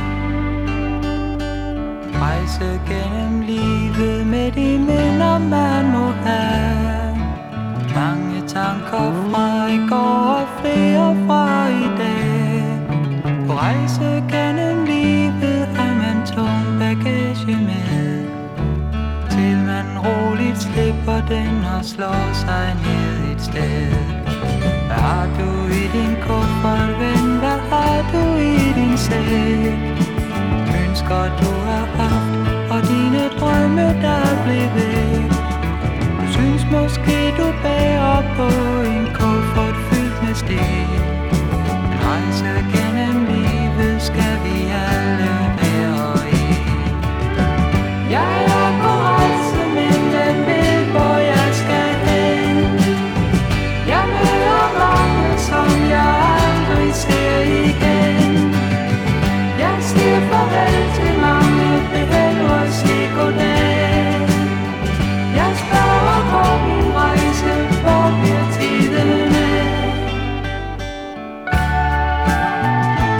Rejse gennem livet med de minder man må have. Mange tanker fra i går og flere fra i dag. På rejse gennem livet har man tung bagage med, til man roligt slipper den og slår sig ned et sted. Hvad har du i din kuffert, ven? Hvad har du i din sæk? Ønsker du har haft, og dine drømme der blev væk. Du synes måske du bærer på en kuffert fyldt med sten. En rejse gennem livet skal vi alle være i. Jeg er på rejse, men hvem ved hvor jeg skal hen? Jeg møder mange, som jeg aldrig ser igen. Jeg siger farvel til mange, behøver at sige goddag. Jeg spørger på min rejse, hvor bliver tiden af?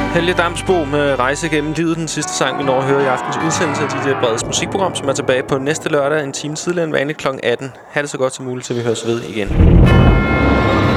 Helge Damsbo med Rejse gennem livet, den sidste sang, vi når at høre i aftens udsendelse af D J Breds musikprogram, som er tilbage på næste lørdag, en time tidligere end vanligt klokken atten. Ha' det så godt som muligt, til vi høres ved igen.